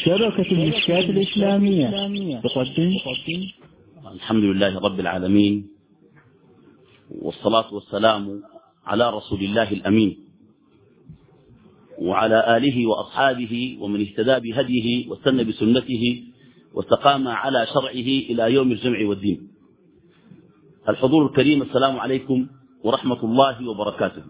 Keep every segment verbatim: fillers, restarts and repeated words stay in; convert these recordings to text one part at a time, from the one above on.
شبكة المشكات الإسلامية تقدم. الحمد لله رب العالمين، والصلاة والسلام على رسول الله الأمين وعلى آله وأصحابه ومن اهتدى بهديه واستنى بسنته واستقام على شرعه إلى يوم الجمع والدين. الحضور الكريم، السلام عليكم ورحمة الله وبركاته.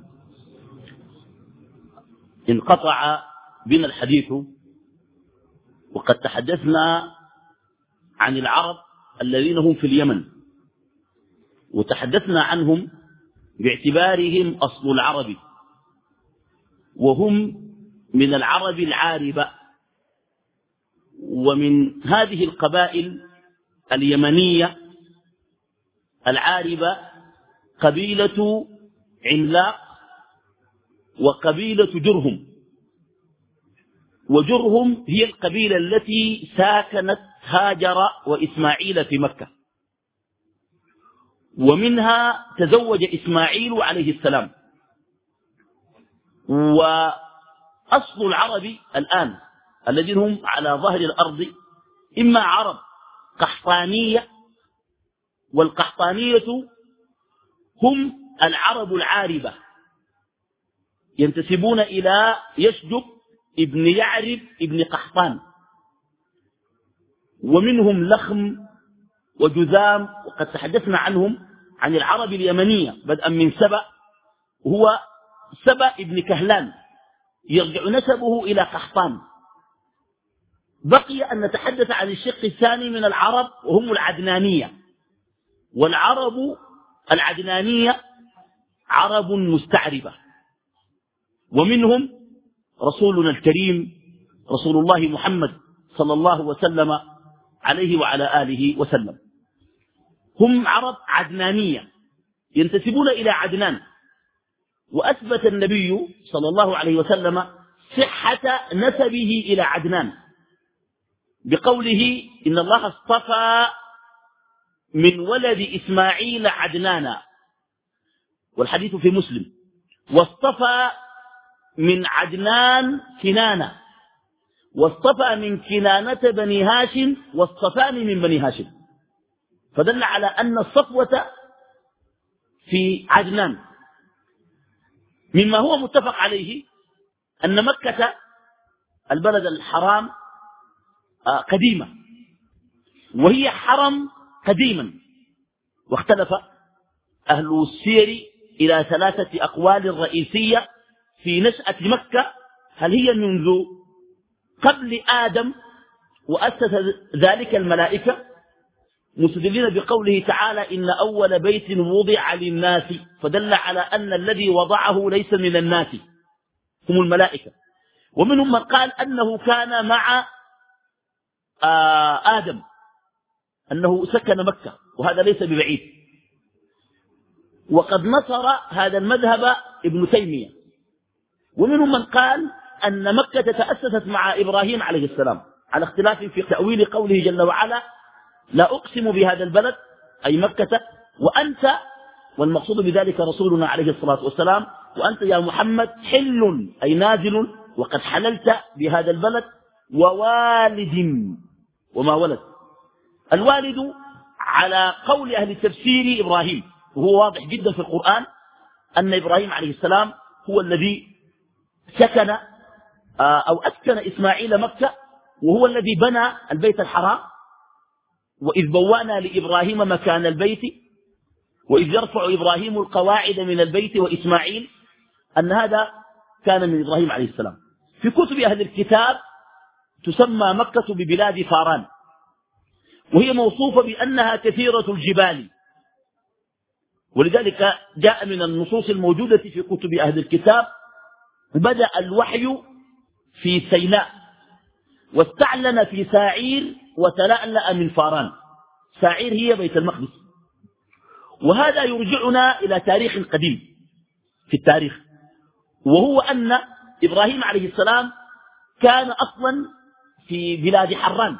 انقطع بنا الحديث وقد تحدثنا عن العرب الذين هم في اليمن، وتحدثنا عنهم باعتبارهم أصل العرب، وهم من العرب العاربة، ومن هذه القبائل اليمنية العاربة قبيلة عملاق وقبيلة جرهم. وجرهم هي القبيلة التي ساكنت هاجر وإسماعيل في مكة، ومنها تزوج إسماعيل عليه السلام. وأصل العرب الآن الذين هم على ظهر الأرض إما عرب قحطانية، والقحطانية هم العرب العاربة ينتسبون إلى يشجب ابن يعرب ابن قحطان، ومنهم لخم وجذام، وقد تحدثنا عنهم عن العرب اليمنية بدءا من سبأ، وهو سبأ ابن كهلان يرجع نسبه إلى قحطان. بقي أن نتحدث عن الشق الثاني من العرب وهم العدنانية. والعرب العدنانية عرب مستعربة، ومنهم رسولنا الكريم رسول الله محمد صلى الله وسلم عليه وعلى آله وسلم. هم عرب عدنانية ينتسبون إلى عدنان، وأثبت النبي صلى الله عليه وسلم صحة نسبه إلى عدنان بقوله: إن الله اصطفى من ولد إسماعيل عدنانا، والحديث في مسلم: واصطفى من عدنان كنانة، واصطفى من كنانة بني هاشم، واصطفاني من بني هاشم. فدل على أن الصفوة في عدنان. مما هو متفق عليه أن مكة البلد الحرام قديمة، وهي حرم قديما، واختلف أهل السير إلى ثلاثة أقوال رئيسية في نشأة مكة: هل هي منذ قبل آدم وأسس ذلك الملائكة، مستدلين بقوله تعالى: إن أول بيت وضع للناس، فدل على أن الذي وضعه ليس من الناس، هم الملائكة. ومنهم من قال أنه كان مع آدم، أنه سكن مكة، وهذا ليس ببعيد. وقد نصر هذا المذهب ابن تيمية. ومنهم من قال أن مكة تأسست مع إبراهيم عليه السلام، على اختلاف في تأويل قوله جل وعلا: لا أقسم بهذا البلد، أي مكة، وأنت، والمقصود بذلك رسولنا عليه الصلاة والسلام، وأنت يا محمد حل، أي نازل، وقد حللت بهذا البلد، ووالد وما ولد. الوالد على قول أهل التفسير إبراهيم، وهو واضح جدا في القرآن أن إبراهيم عليه السلام هو الذي سكن أو أسكن إسماعيل مكة، وهو الذي بنى البيت الحرام. وإذ بوأنا لإبراهيم مكان البيت وإذ يرفع إبراهيم القواعد من البيت وإسماعيل، أن هذا كان من إبراهيم عليه السلام. في كتب أهل الكتاب تسمى مكة ببلاد فاران، وهي موصوفة بأنها كثيرة الجبال، ولذلك جاء من النصوص الموجودة في كتب أهل الكتاب: بدأ الوحي في سيناء، واستعلن في ساعير، وتلألأ من فاران. ساعير هي بيت المقدس. وهذا يرجعنا إلى تاريخ قديم في التاريخ، وهو أن إبراهيم عليه السلام كان أصلا في بلاد حران،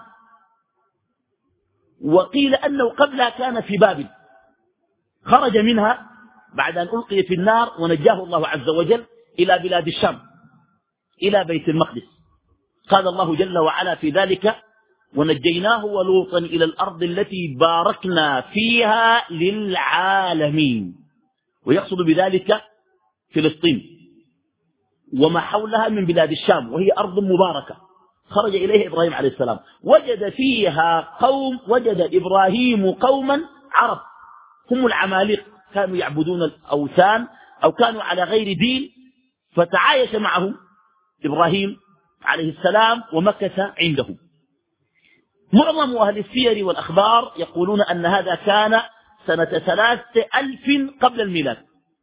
وقيل أنه قبلها كان في بابل، خرج منها بعد أن ألقي في النار ونجاه الله عز وجل إلى بلاد الشام، إلى بيت المقدس. قال الله جل وعلا في ذلك: ونجيناه ولوطا إلى الأرض التي باركنا فيها للعالمين. ويقصد بذلك فلسطين وما حولها من بلاد الشام، وهي أرض مباركة خرج إليها إبراهيم عليه السلام. وجد فيها قوم وجد إبراهيم قوما عرب هم العمالقة، كانوا يعبدون الأوثان أو كانوا على غير دين، فتعايش معهم إبراهيم عليه السلام ومكث عندهم. معظم أهل السير والأخبار يقولون أن هذا كان سنة ثلاثة ألف قبل الميلاد،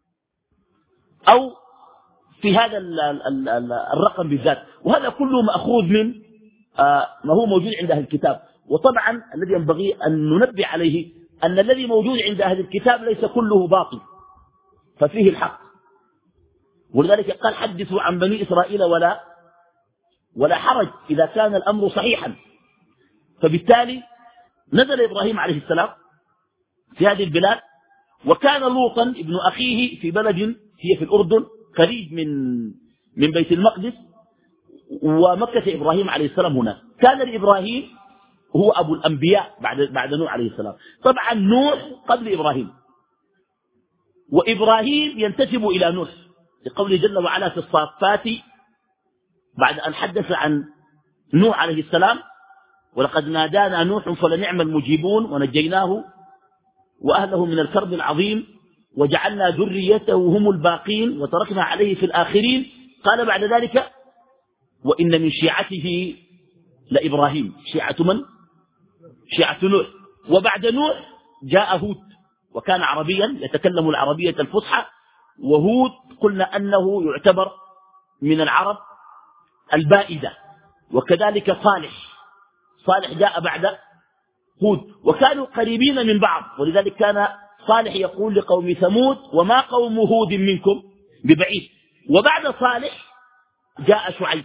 أو في هذا الرقم بالذات. وهذا كله مأخوذ من ما هو موجود عند أهل الكتاب. وطبعا الذي ينبغي أن ننبه عليه أن الذي موجود عند أهل الكتاب ليس كله باطل، ففيه الحق. ولذلك قال: حدثوا عن بني إسرائيل ولا ولا حرج إذا كان الأمر صحيحا. فبالتالي نزل إبراهيم عليه السلام في هذه البلاد، وكان لوطا ابن أخيه في بلد هي في الأردن قريب من من بيت المقدس، ومكث إبراهيم عليه السلام هناك. كان لإبراهيم هو أبو الأنبياء بعد بعد نوح عليه السلام. طبعا نوح قبل إبراهيم، وإبراهيم ينتسب إلى نوح لقوله جل وعلا في الصافات بعد أن حدث عن نوح عليه السلام: ولقد نادانا نوح فلنعم المجيبون ونجيناه وأهله من الكرب العظيم وجعلنا ذريته هم الباقين وتركنا عليه في الآخرين. قال بعد ذلك: وإن من شيعته لإبراهيم. شيعة من؟ شيعة نوح. وبعد نوح جاء هود، وكان عربيا يتكلم العربية الفصحى. وهود قلنا أنه يعتبر من العرب البائدة. وكذلك صالح صالح جاء بعد هود، وكانوا قريبين من بعض. ولذلك كان صالح يقول لقوم ثمود: وما قوم هود منكم ببعيد. وبعد صالح جاء شعيب،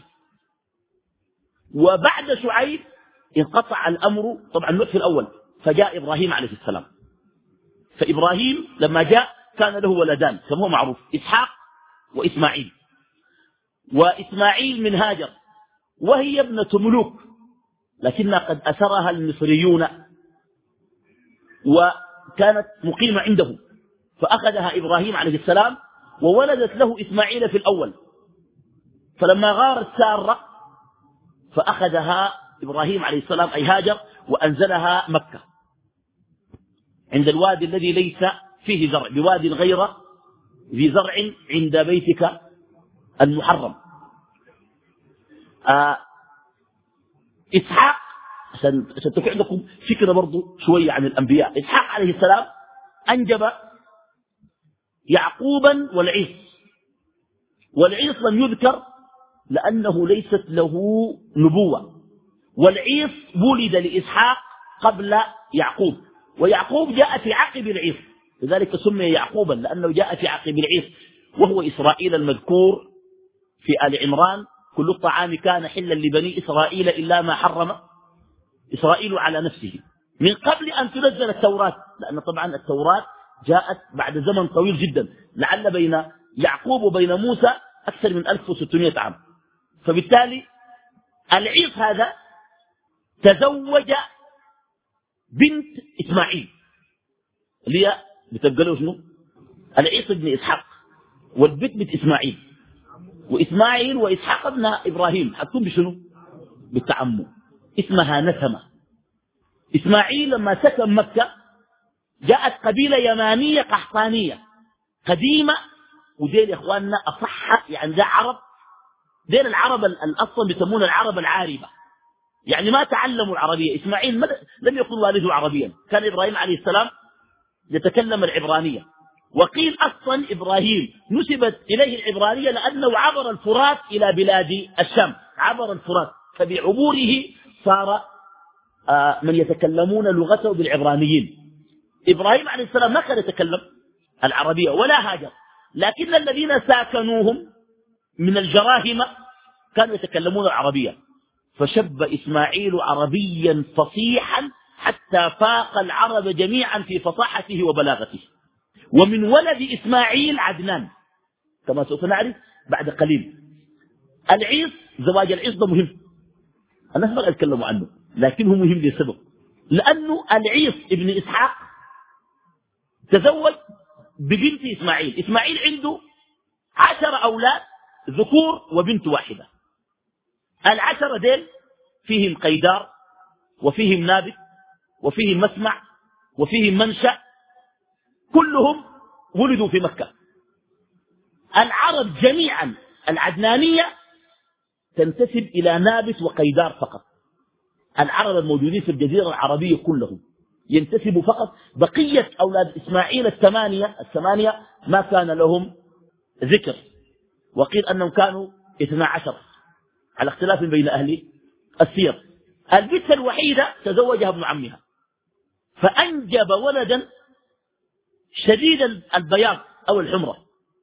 وبعد شعيب انقطع الأمر. طبعا نوح في الأول، فجاء إبراهيم عليه السلام. فإبراهيم لما جاء كان له ولدان كما هو معروف: إسحاق وإسماعيل. وإسماعيل من هاجر، وهي ابنة ملوك، لكنها قد أسرها المصريون وكانت مقيمة عنده، فأخذها إبراهيم عليه السلام وولدت له إسماعيل في الأول. فلما غارت سارة فأخذها إبراهيم عليه السلام أي هاجر وأنزلها مكة عند الوادي الذي ليس فيه زرع، بوادي غير ذي زرع عند بيتك المحرم. آه إسحاق، عشان تكون عندكم فكرة برضو شوية عن الأنبياء. إسحاق عليه السلام أنجب يعقوبا والعيس، والعيس لم يذكر لأنه ليست له نبوة، والعيس ولد لإسحاق قبل يعقوب، ويعقوب جاء في عقب العيس، لذلك سمي يعقوبا لأنه جاء في عقب العيس، وهو إسرائيل المذكور في آل عمران: كل الطعام كان حلا لبني إسرائيل إلا ما حرم إسرائيل على نفسه من قبل أن تنزل التوراة، لأن طبعا التوراة جاءت بعد زمن طويل جدا، لعل بين يعقوب وبين موسى أكثر من ألف وستمائة عام. فبالتالي العيس هذا تزوج بنت إسماعيل اللي هي بتبقى له شنو؟ العيس ابن إسحاق، والبنت بنت إسماعيل، وإسماعيل وإسحاق ابن إبراهيم حتكون بشنو؟ بالتعمم. اسمها نسمة. إسماعيل لما سكن مكة جاءت قبيلة يمانية قحطانية قديمة، وديل يا إخواننا أصح، يعني ده عرب، ديل العرب الأصل بيسمون العرب العاربة، يعني ما تعلموا العربية. إسماعيل لم يكن والده عربيا، كان إبراهيم عليه السلام يتكلم العبرانية. وقيل أصلا إبراهيم نسبت إليه العبرانية لأنه عبر الفرات إلى بلاد الشام، عبر الفرات، فبعبوره صار آه من يتكلمون لغته بالعبرانيين. إبراهيم عليه السلام ما كان يتكلم العربية ولا هاجر، لكن الذين ساكنوهم من الجراهمة كانوا يتكلمون العربية، فشب إسماعيل عربيا فصيحا حتى فاق العرب جميعا في فصاحته وبلاغته. ومن ولد إسماعيل عدنان كما سوف نعرف بعد قليل. العيس، زواج العيس ده مهم، الناس ما يتكلموا عنه، لكنه مهم لسبب، لأنه العيص ابن إسحاق تزوج ببنت إسماعيل. إسماعيل عنده عشر أولاد ذكور وبنت واحدة. العشرة ديل فيهم قيدار وفيهم نابت وفيهم مسمع وفيهم منشأ، كلهم ولدوا في مكة. العرب جميعا العدنانية تنتسب إلى نابت وقيدار فقط. العرب الموجودين في الجزيرة العربية كلهم ينتسبوا فقط. بقية أولاد إسماعيل الثمانية الثمانية ما كان لهم ذكر، وقيل أنهم كانوا اثنا عشر على اختلاف بين أهل السير. البنت الوحيدة تزوجها ابن عمها فأنجب ولدا شديد البياض أو الحمرة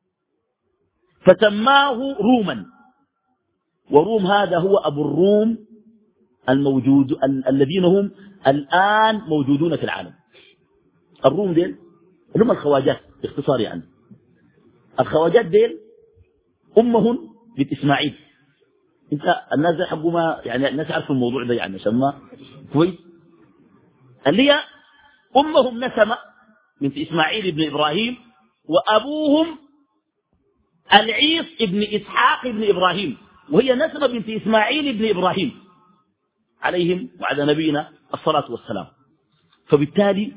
فسماه روما، وروم هذا هو أبو الروم الموجود ال الذين هم الآن موجودون في العالم. الروم ديل هم الخواجات باختصار، يعني الخواجات ديل أمهم بنت إسماعيل. انت الناس زي حقوا ما يعني الناس يعرفوا الموضوع ده يعني عشان ما كويس. اللي هي أمهم نسمة بنت إسماعيل بن إبراهيم، وأبوهم العيص ابن إسحاق ابن إبراهيم، وهي نسمة بنت إسماعيل ابن إبراهيم عليهم وعلى نبينا الصلاة والسلام. فبالتالي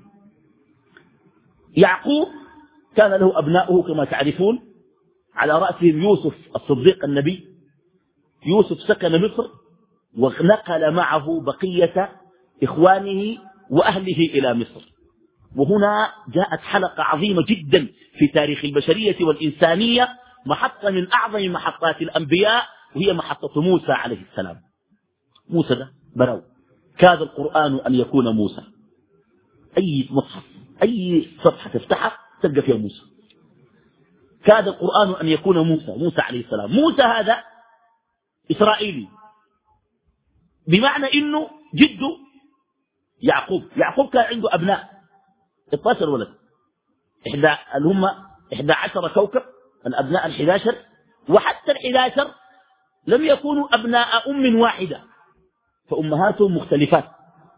يعقوب كان له أبناؤه كما تعرفون، على رأسهم يوسف الصديق النبي. يوسف سكن مصر ونقل معه بقية إخوانه وأهله إلى مصر. وهنا جاءت حلقة عظيمة جدا في تاريخ البشرية والإنسانية، محطة من أعظم محطات الأنبياء، وهي محطة موسى عليه السلام. موسى ده براو كاد القرآن أن يكون موسى. أي مصحف أي صفحة تفتحها تلقى فيها موسى. كاد القرآن أن يكون موسى موسى عليه السلام. موسى هذا إسرائيلي، بمعنى إنه جده يعقوب. يعقوب كان عنده أبناء اثنا عشر ولد، إحدى اللي هم إحدى عشر كوكب، الأبناء الحادي عشر، وحتى الحادي عشر لم يكونوا أبناء أم واحدة، فأمهاتهم مختلفات.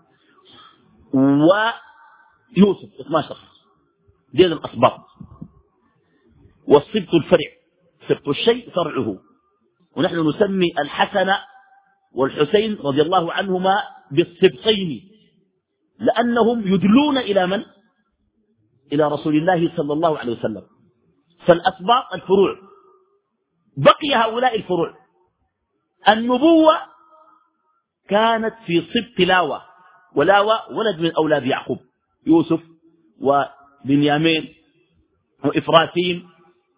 ويوسف اثنا عشر دين الأسباط، والسبط الفرع، سبط الشيء فرعه. ونحن نسمي الحسن والحسين رضي الله عنهما بالسبطين، لأنهم يدلون إلى من؟ إلى رسول الله صلى الله عليه وسلم. فالأسباط الفروع، بقي هؤلاء الفروع. النبوة كانت في سبط لاوى، ولاوى ولد من أولاد يعقوب، يوسف وبنيامين وإفراتيم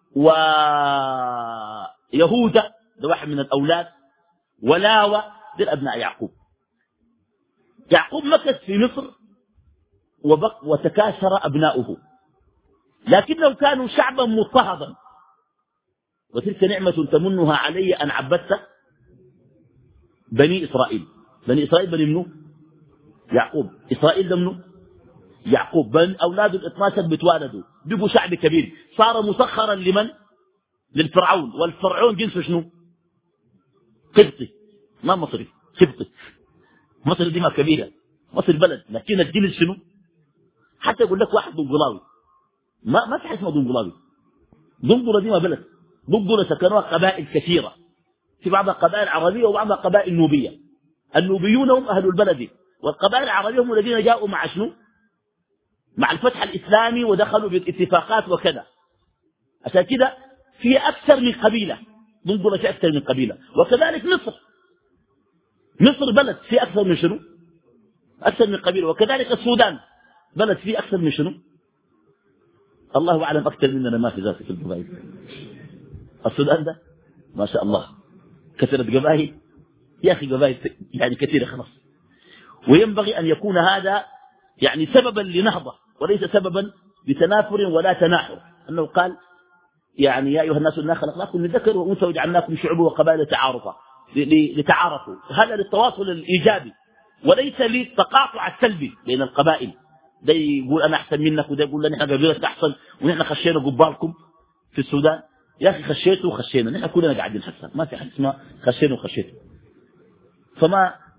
ويهوذا، ده واحد من الأولاد، ولاوى ده أبناء يعقوب. يعقوب مكث في مصر وبق وتكاثر أبناؤه، لكنهم كانوا شعبا مضطهدا. وتلك نعمة تمنها علي أن عبدت بني إسرائيل. بني إسرائيل بني منه يعقوب. إسرائيل ده منه يعقوب. بن أولاده الاثنى عشر بتوالدوا، بقوا شعب كبير، صار مسخرا لمن؟ للفرعون. والفرعون جنسه شنو؟ قبطي، ما مصري، قبطي. مصر دي ما كبيرة، مصر بلد، لكن الجنس شنو؟ حتى يقول لك واحد دنقلاوي، ما ما في حاجه اسمها دنقلاوي. دنقله دي ما بلد، دنقله سكنوها قبائل كثيره، في بعضها قبائل عربيه وبعضها قبائل نوبيه. النوبيون هم اهل البلد، والقبائل العربيه هم الذين جاءوا مع شنو؟ مع الفتح الاسلامي ودخلوا بالاتفاقات وكذا. عشان كده في اكثر من قبيله، دنقله في اكثر من قبيله. وكذلك مصر، مصر بلد في اكثر من شنو؟ اكثر من قبيله. وكذلك السودان بلد فيه أكثر من شنو؟ الله أعلم أكثر مننا ما في ذلك القبائل. السودان ده ما شاء الله كثرت قبائل، يا أخي قبائل يعني كثيرة خلاص. وينبغي أن يكون هذا يعني سببا لنهضة وليس سببا لتنافر ولا تناحر. أنه قال يعني يا أيها الناس إنا خلقناكم من ذكر وأنثى وجعلناكم شعوبا وقبائل تعارفا لتعارفوا. هذا للتواصل الإيجابي وليس للتقاطع السلبي بين القبائل. ده يقول أنا أحسن منك، وده يقول نحن قبيلتنا أحسن ونحن خشينا قبالكم في السودان. يا أخي خشيتوا وخشينا، نحن كلنا قاعدين حسن، ما في حد اسمه خشينا وخشيتوا. فما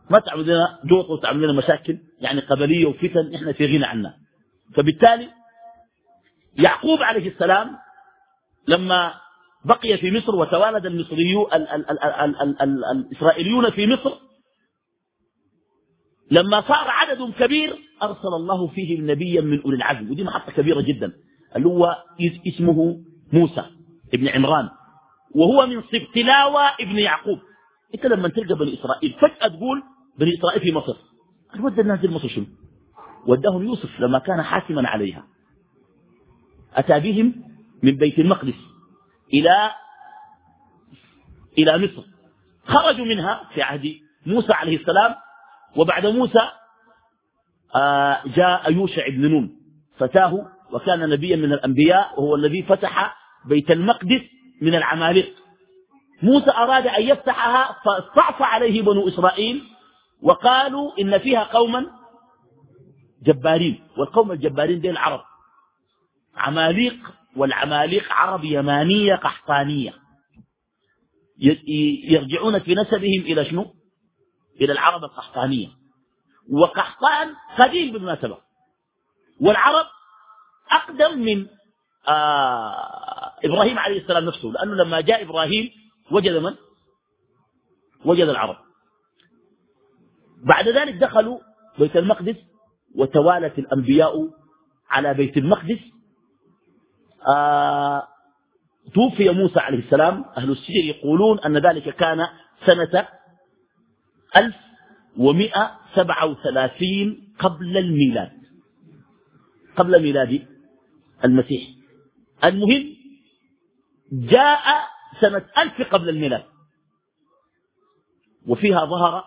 ما تعمل لنا جوط وتعمل لنا مشاكل يعني قبلية وفتن احنا في غنى عنها. فبالتالي يعقوب عليه السلام لما بقي في مصر وتوالد المصريون ال ال ال ال ال ال الإسرائيليون في مصر، لما صار عدد كبير أرسل الله فيهم نبيا من أولي العزم، ودي محطة كبيرة جدا، اللي هو اسمه موسى ابن عمران، وهو من سبط لاوى ابن يعقوب. انت لما تلقى بني إسرائيل فجأة تقول بني إسرائيل في مصر، ودى الناس مصر شنو؟ وداهم يوسف لما كان حاكما عليها، أتى بهم من بيت المقدس إلى إلى مصر، خرجوا منها في عهد موسى عليه السلام. وبعد موسى آه جاء يوشع بن نون فتاه، وكان نبيا من الأنبياء، وهو الذي فتح بيت المقدس من العمالقة. موسى أراد أن يفتحها فاستعصى عليه بنو إسرائيل وقالوا إن فيها قوما جبارين، والقوم الجبارين دي العرب عماليق، والعماليق عرب يمانية قحطانية يرجعون في نسبهم إلى شنو؟ إلى العرب القحطانية. وقحطان قديم بالمناسبة، والعرب أقدم من آه إبراهيم عليه السلام نفسه، لأنه لما جاء إبراهيم وجد من؟ وجد العرب. بعد ذلك دخلوا بيت المقدس وتوالت الأنبياء على بيت المقدس. آه توفي موسى عليه السلام، أهل السير يقولون أن ذلك كان سنة ألف ومئة وسبعة وثلاثين قبل الميلاد، قبل ميلاد المسيح. المهم جاء سنة ألف قبل الميلاد، وفيها ظهر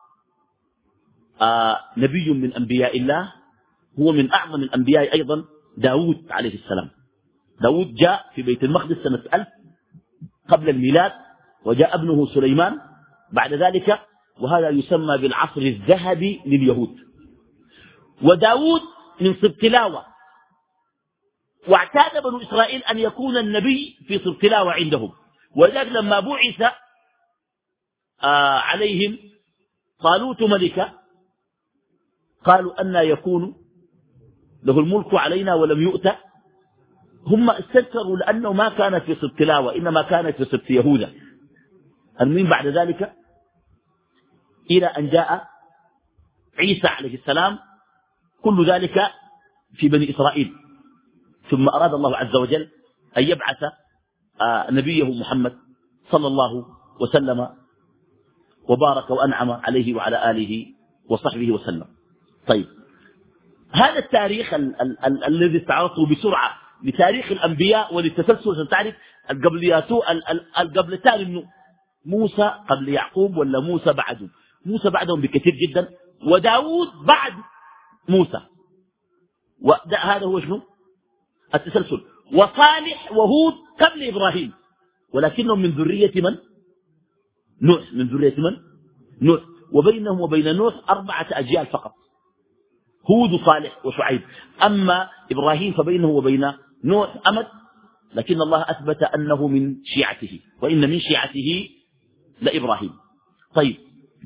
آه نبي من أنبياء الله، هو من أعظم الأنبياء أيضا، داود عليه السلام. داود جاء في بيت المقدس سنة ألف قبل الميلاد، وجاء ابنه سليمان بعد ذلك، وهذا يسمى بالعصر الذهبي لليهود. وداود من سبط لاوى، واعتاد بنو إسرائيل أن يكون النبي في سبط لاوى عندهم، ولذلك لما بعث آه عليهم طالوت ملكا قالوا أن يكون له الملك علينا ولم يؤت. هم استذكروا لأنه ما كانت في سبط لاوى، إنما كانت في سبط يهوذا. المهم بعد ذلك إلى أن جاء عيسى عليه السلام، كل ذلك في بني إسرائيل. ثم أراد الله عز وجل أن يبعث نبيه محمد صلى الله وسلم وبارك وأنعم عليه وعلى آله وصحبه وسلم. طيب، هذا التاريخ ال ال ال الذي استعرضته بسرعة لتاريخ الأنبياء وللتسلسل، تعرف القبليات القبل التالي إنه موسى قبل يعقوب ولا موسى بعده؟ موسى بعدهم بكثير جدا، وداود بعد موسى، وهذا هو شنو التسلسل. وصالح وهود قبل إبراهيم، ولكنهم من ذرية من؟ نوح. من ذرية من؟ نوح. وبينهم وبين نوح أربعة أجيال فقط، هود وصالح وشعيب. أما إبراهيم فبينه وبين نوح أمد، لكن الله أثبت أنه من شيعته، وإن من شيعته لإبراهيم. طيب،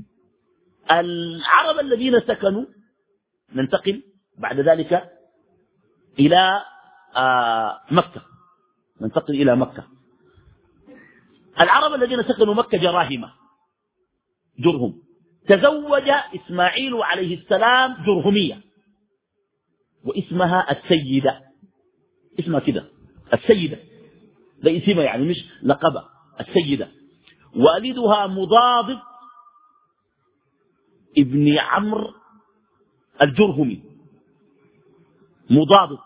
العرب الذين سكنوا، ننتقل بعد ذلك إلى آه مكة، ننتقل إلى مكة. العرب الذين سكنوا مكة جراهمة، جرهم. تزوج إسماعيل عليه السلام جرهمية، واسمها السيدة، اسمها كده السيدة، لا اسمها يعني مش لقبة، السيدة. والدها مضاضب ابن عمرو الجرهمي، مضاضب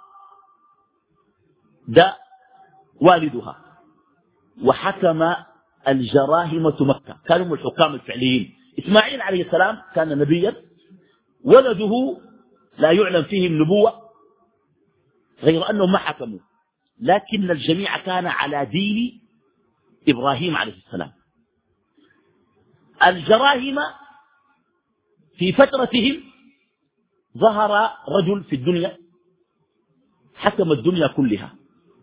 ده والدها. وحكم الجراهمة مكة، كانوا من الحكام الفعليين. إسماعيل عليه السلام كان نبيا، ولده لا يعلم فيه النبوة، غير أنهم ما حكموا، لكن الجميع كان على دين إبراهيم عليه السلام. الجراهمة في فترتهم ظهر رجل في الدنيا حكم الدنيا كلها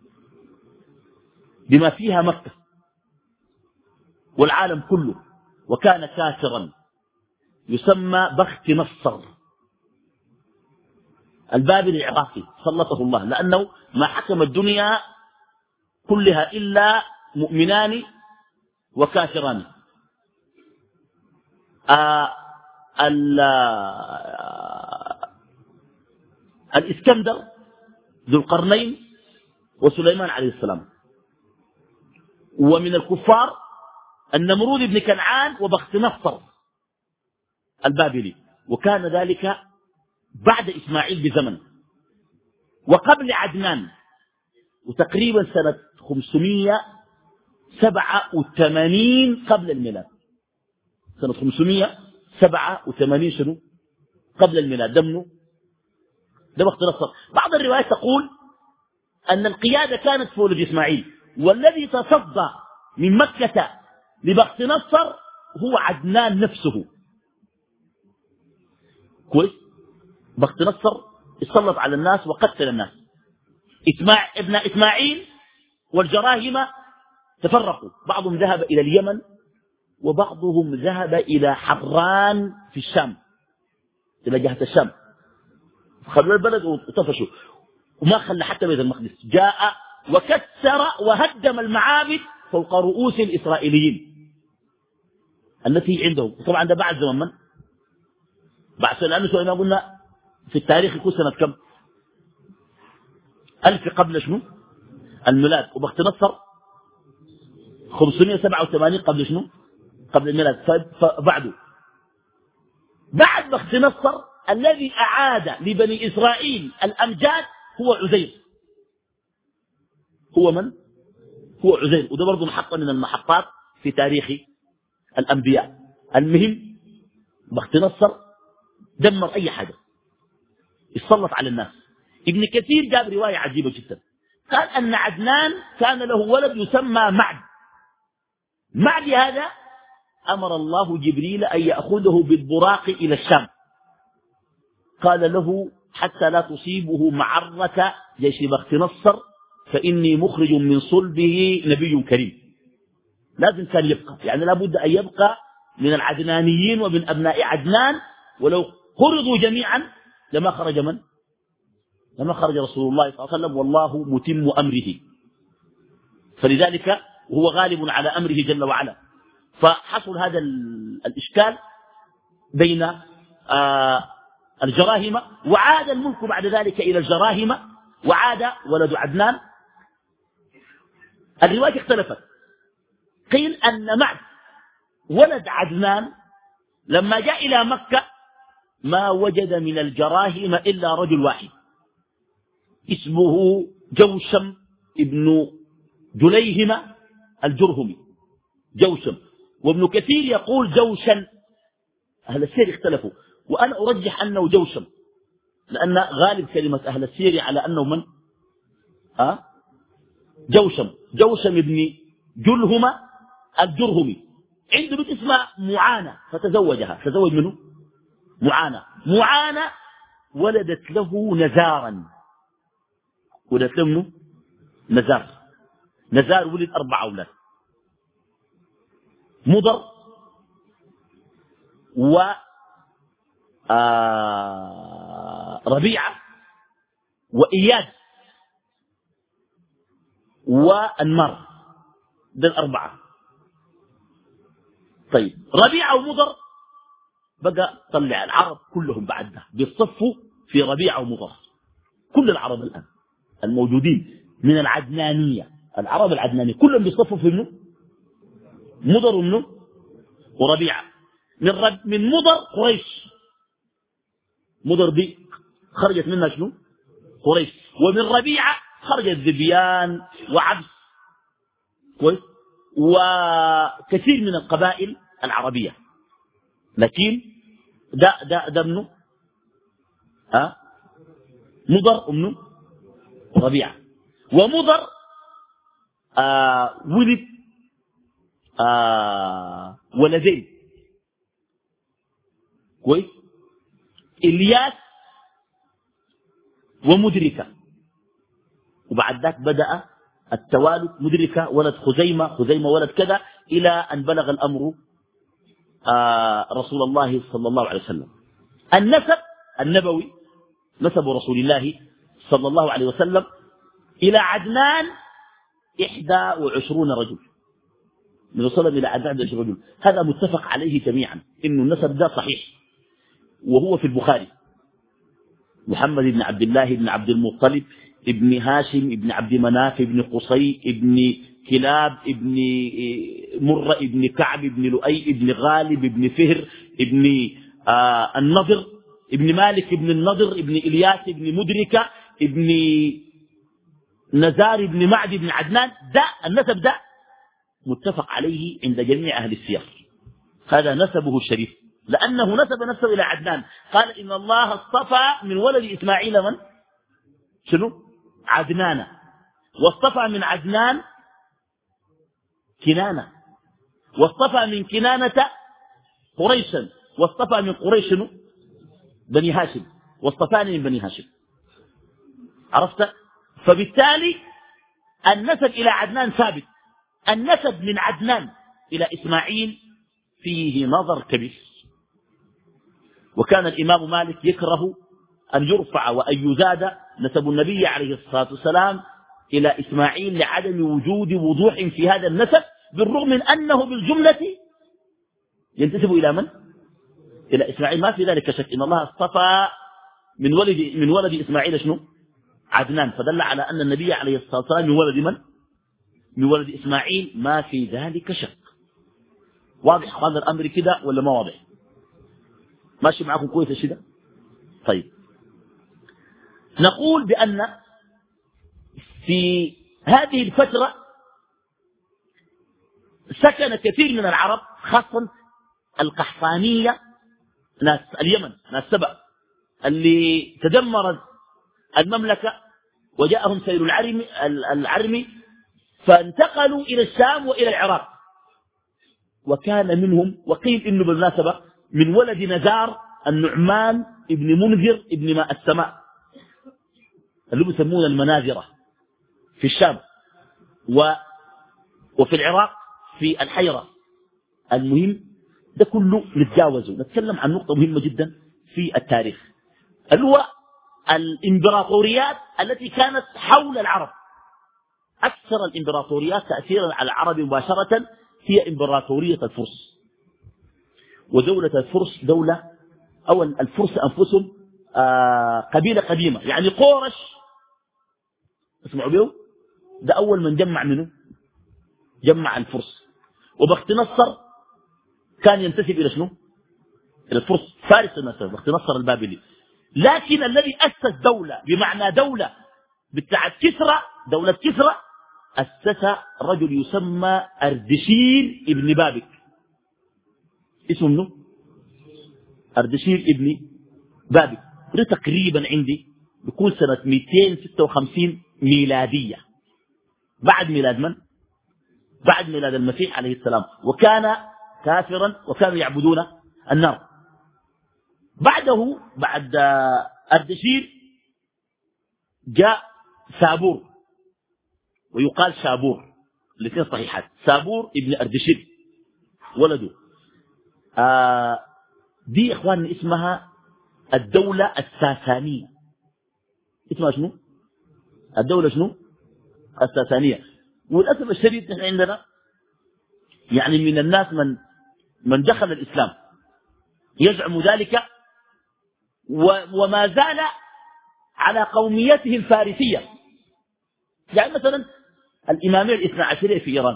بما فيها مكة والعالم كله، وكان كافرا يسمى بخت نصر البابلي العراقي سلطه الله، لأنه ما حكم الدنيا كلها إلا مؤمنان وكافران. آه الإسكندر ذو القرنين وسليمان عليه السلام. ومن الكفار النمرود بن كنعان وبخت نصر البابلي، وكان ذلك بعد إسماعيل بزمن وقبل عدنان، وتقريبا سنة خمسمائة وسبعة وثمانين قبل الميلاد. سنة خمسمائة وسبعة وثمانين شنو قبل الميلاد. ده منه ده بخت نصر. بعض الروايات تقول أن القيادة كانت في ولد إسماعيل، والذي تصدى من مكة لبخت نصر هو عدنان نفسه. كويس. بخت نصر اتسلط على الناس وقتل الناس. إسماع ابن إسماعيل والجراهمة تفرقوا، بعضهم ذهب إلى اليمن وبعضهم ذهب إلى حران في الشام، إلى جهة الشام، خلوا البلد وطفشوا، وما خلى حتى بيت المقدس. جاء وكسر وهدم المعابد فوق رؤوس الإسرائيليين التي عندهم. طبعا ده بعد زمن من؟ بعد سنة، لأنه سؤالنا قلنا في التاريخ يكون سنة كم؟ ألف قبل شنو؟ الميلاد. وبخت نصر خمسمائة وسبعة وثمانين قبل شنو؟ قبل الميلاد. فبعده بعد بخت نصر الذي أعاد لبني إسرائيل الأمجاد هو عزير. هو من؟ هو عزير. وده برضه محطة من المحطات في تاريخ الأنبياء. المهم بخت نصر دمر أي حاجة، يسلط على الناس. ابن كثير جاب رواية عجيبة جدا، قال أن عدنان كان له ولد يسمى معد. معد هذا أمر الله جبريل أن يأخذه بالبراق إلى الشام، قال له حتى لا تصيبه معرة جيش بخت نصر فإني مخرج من صلبه نبي كريم. لازم كان يبقى، يعني لابد أن يبقى من العدنانيين ومن أبناء عدنان، ولو خرجوا جميعا لما خرج من؟ لما خرج رسول الله صلى الله عليه وسلم، والله متم أمره. فلذلك هو غالب على أمره جل وعلا. فحصل هذا الإشكال بين آه الجراهمة، وعاد الملك بعد ذلك إلى الجراهمة، وعاد ولد عدنان. الرواية اختلفت، قيل أن معد ولد عدنان لما جاء إلى مكة ما وجد من الجراهمة إلا رجل واحد اسمه جوشم ابن جليهمة الجرهمي، جوشم. وابن كثير يقول جوشن، أهل السير اختلفوا، وأنا أرجح أنه جوشم، لأن غالب كلمة أهل السير على أنه من؟ أه؟ جوشم. جوشم ابن جلهمة الجرهمي. عنده بنت اسمها معانة فتزوجها، تزوج منه معانة. معانة ولدت له نزارا، ولدت له نزار. نزار ولد أربع أولاد، مضر و آه ربيعة وإياد وأنمار، ده الأربعة. طيب ربيعة ومضر بقى طلع العرب كلهم بعدها بيصفوا في ربيعة ومضر. كل العرب الآن الموجودين من العدنانية، العرب العدنانية كلهم بيصفوا في منه مضر ومنه وربيعة. من, رب من مضر قريش، مضر دي خرجت منها شنو؟ قريش. ومن ربيعة خرجت ذبيان وعبس، كويس، وكثير من القبائل العربية. لكن ده ده ده منه ها مضر ومنه ربيعة. ومضر آه ولد آه ولدين، كويس، إلياس ومدركة. وبعد ذاك بدأ التوالد، مدركة ولد خزيمة، خزيمة ولد كذا، إلى أن بلغ الأمر آه رسول الله صلى الله عليه وسلم. النسب النبوي نسب رسول الله صلى الله عليه وسلم إلى عدنان إحدى وعشرون رجل، من وصل إلى عدنان إحدى وعشرون رجل. هذا متفق عليه جميعا إنه النسب ده صحيح، وهو في البخاري. محمد بن عبد الله بن عبد المطلب ابن هاشم ابن عبد مناف ابن قصي ابن كلاب ابن مرة ابن كعب ابن لؤي ابن غالب ابن فهر ابن آه النضر ابن مالك ابن النضر ابن إلياس ابن مدركة ابن نزار ابن معد ابن عدنان. ده النسب ده متفق عليه عند جميع أهل السير. هذا نسبه الشريف، لأنه نسب نفسه إلى عدنان. قال إن الله اصطفى من ولد إسماعيل من؟ شنو؟ عدنان. واصطفى من عدنان كنانة، واصطفى من كنانة قريشا، واصطفى من قريش شنو؟ بني هاشم، واصطفاني من بني هاشم. عرفت؟ فبالتالي النسب إلى عدنان ثابت. النسب من عدنان إلى إسماعيل فيه نظر كبير. وكان الإمام مالك يكره أن يرفع وأن يزاد نسب النبي عليه الصلاة والسلام إلى إسماعيل لعدم وجود وضوح في هذا النسب، بالرغم من أنه بالجملة ينتسب إلى من؟ إلى إسماعيل. ما في ذلك شك. إن الله اصطفى من ولد من ولد إسماعيل شنو؟ عدنان. فدل على أن النبي عليه الصلاة والسلام من ولد من؟ من ولد إسماعيل. ما في ذلك شك. واضح هذا الأمر كده ولا ما واضح؟ ماشي معكم كويس الشيء ده؟ طيب، نقول بأن في هذه الفترة سكن كثير من العرب، خاصة القحطانية، ناس اليمن، ناس سبأ، اللي تدمرت المملكة وجاءهم سيل العرمي, العرمي فانتقلوا إلى الشام وإلى العراق. وكان منهم، وقيل إنه بالمناسبة من ولد نزار النعمان ابن منذر ابن ماء السماء، اللي بيسمونه المناذرة في الشام و وفي العراق في الحيرة. المهم ده كله نتجاوزه، نتكلم عن نقطة مهمة جدا في التاريخ، اللي هو الإمبراطوريات التي كانت حول العرب. أكثر الإمبراطوريات تأثيرا على العرب مباشرة هي إمبراطورية الفرس. ودولة الفرس دولة، أو الفرس أنفسهم آه قبيلة قديمة، يعني قورش اسمعوا به، ده أول من جمع منه جمع الفرس. وبخت نصر كان ينتسب إلى شنو؟ إلى الفرس، فارس النصر، بخت نصر البابلي. لكن الذي أسس دولة بمعنى دولة بتاعت كسرى، دولة كسرى، أسس رجل يسمى أردشير ابن بابك. اسمه منه أردشير ابن بابك. ده تقريبا عندي بيكون سنة مئتين وستة وخمسين ميلادية، بعد ميلاد من؟ بعد ميلاد المسيح عليه السلام. وكان كافرا وكانوا يعبدون النار. بعده بعد أردشير جاء سابور، ويقال شابور، الاثنين صحيحات. سابور ابن أردشير ولده. آه دي إخواني اسمها الدولة الساسانية. اسمها شنو؟ الدولة شنو؟ الساسانية. وللأسف الشديد نحن عندنا يعني من الناس من من دخل الإسلام يزعم ذلك وما زال على قوميته الفارسية. يعني مثلا الإمامية الاثنى عشرية في إيران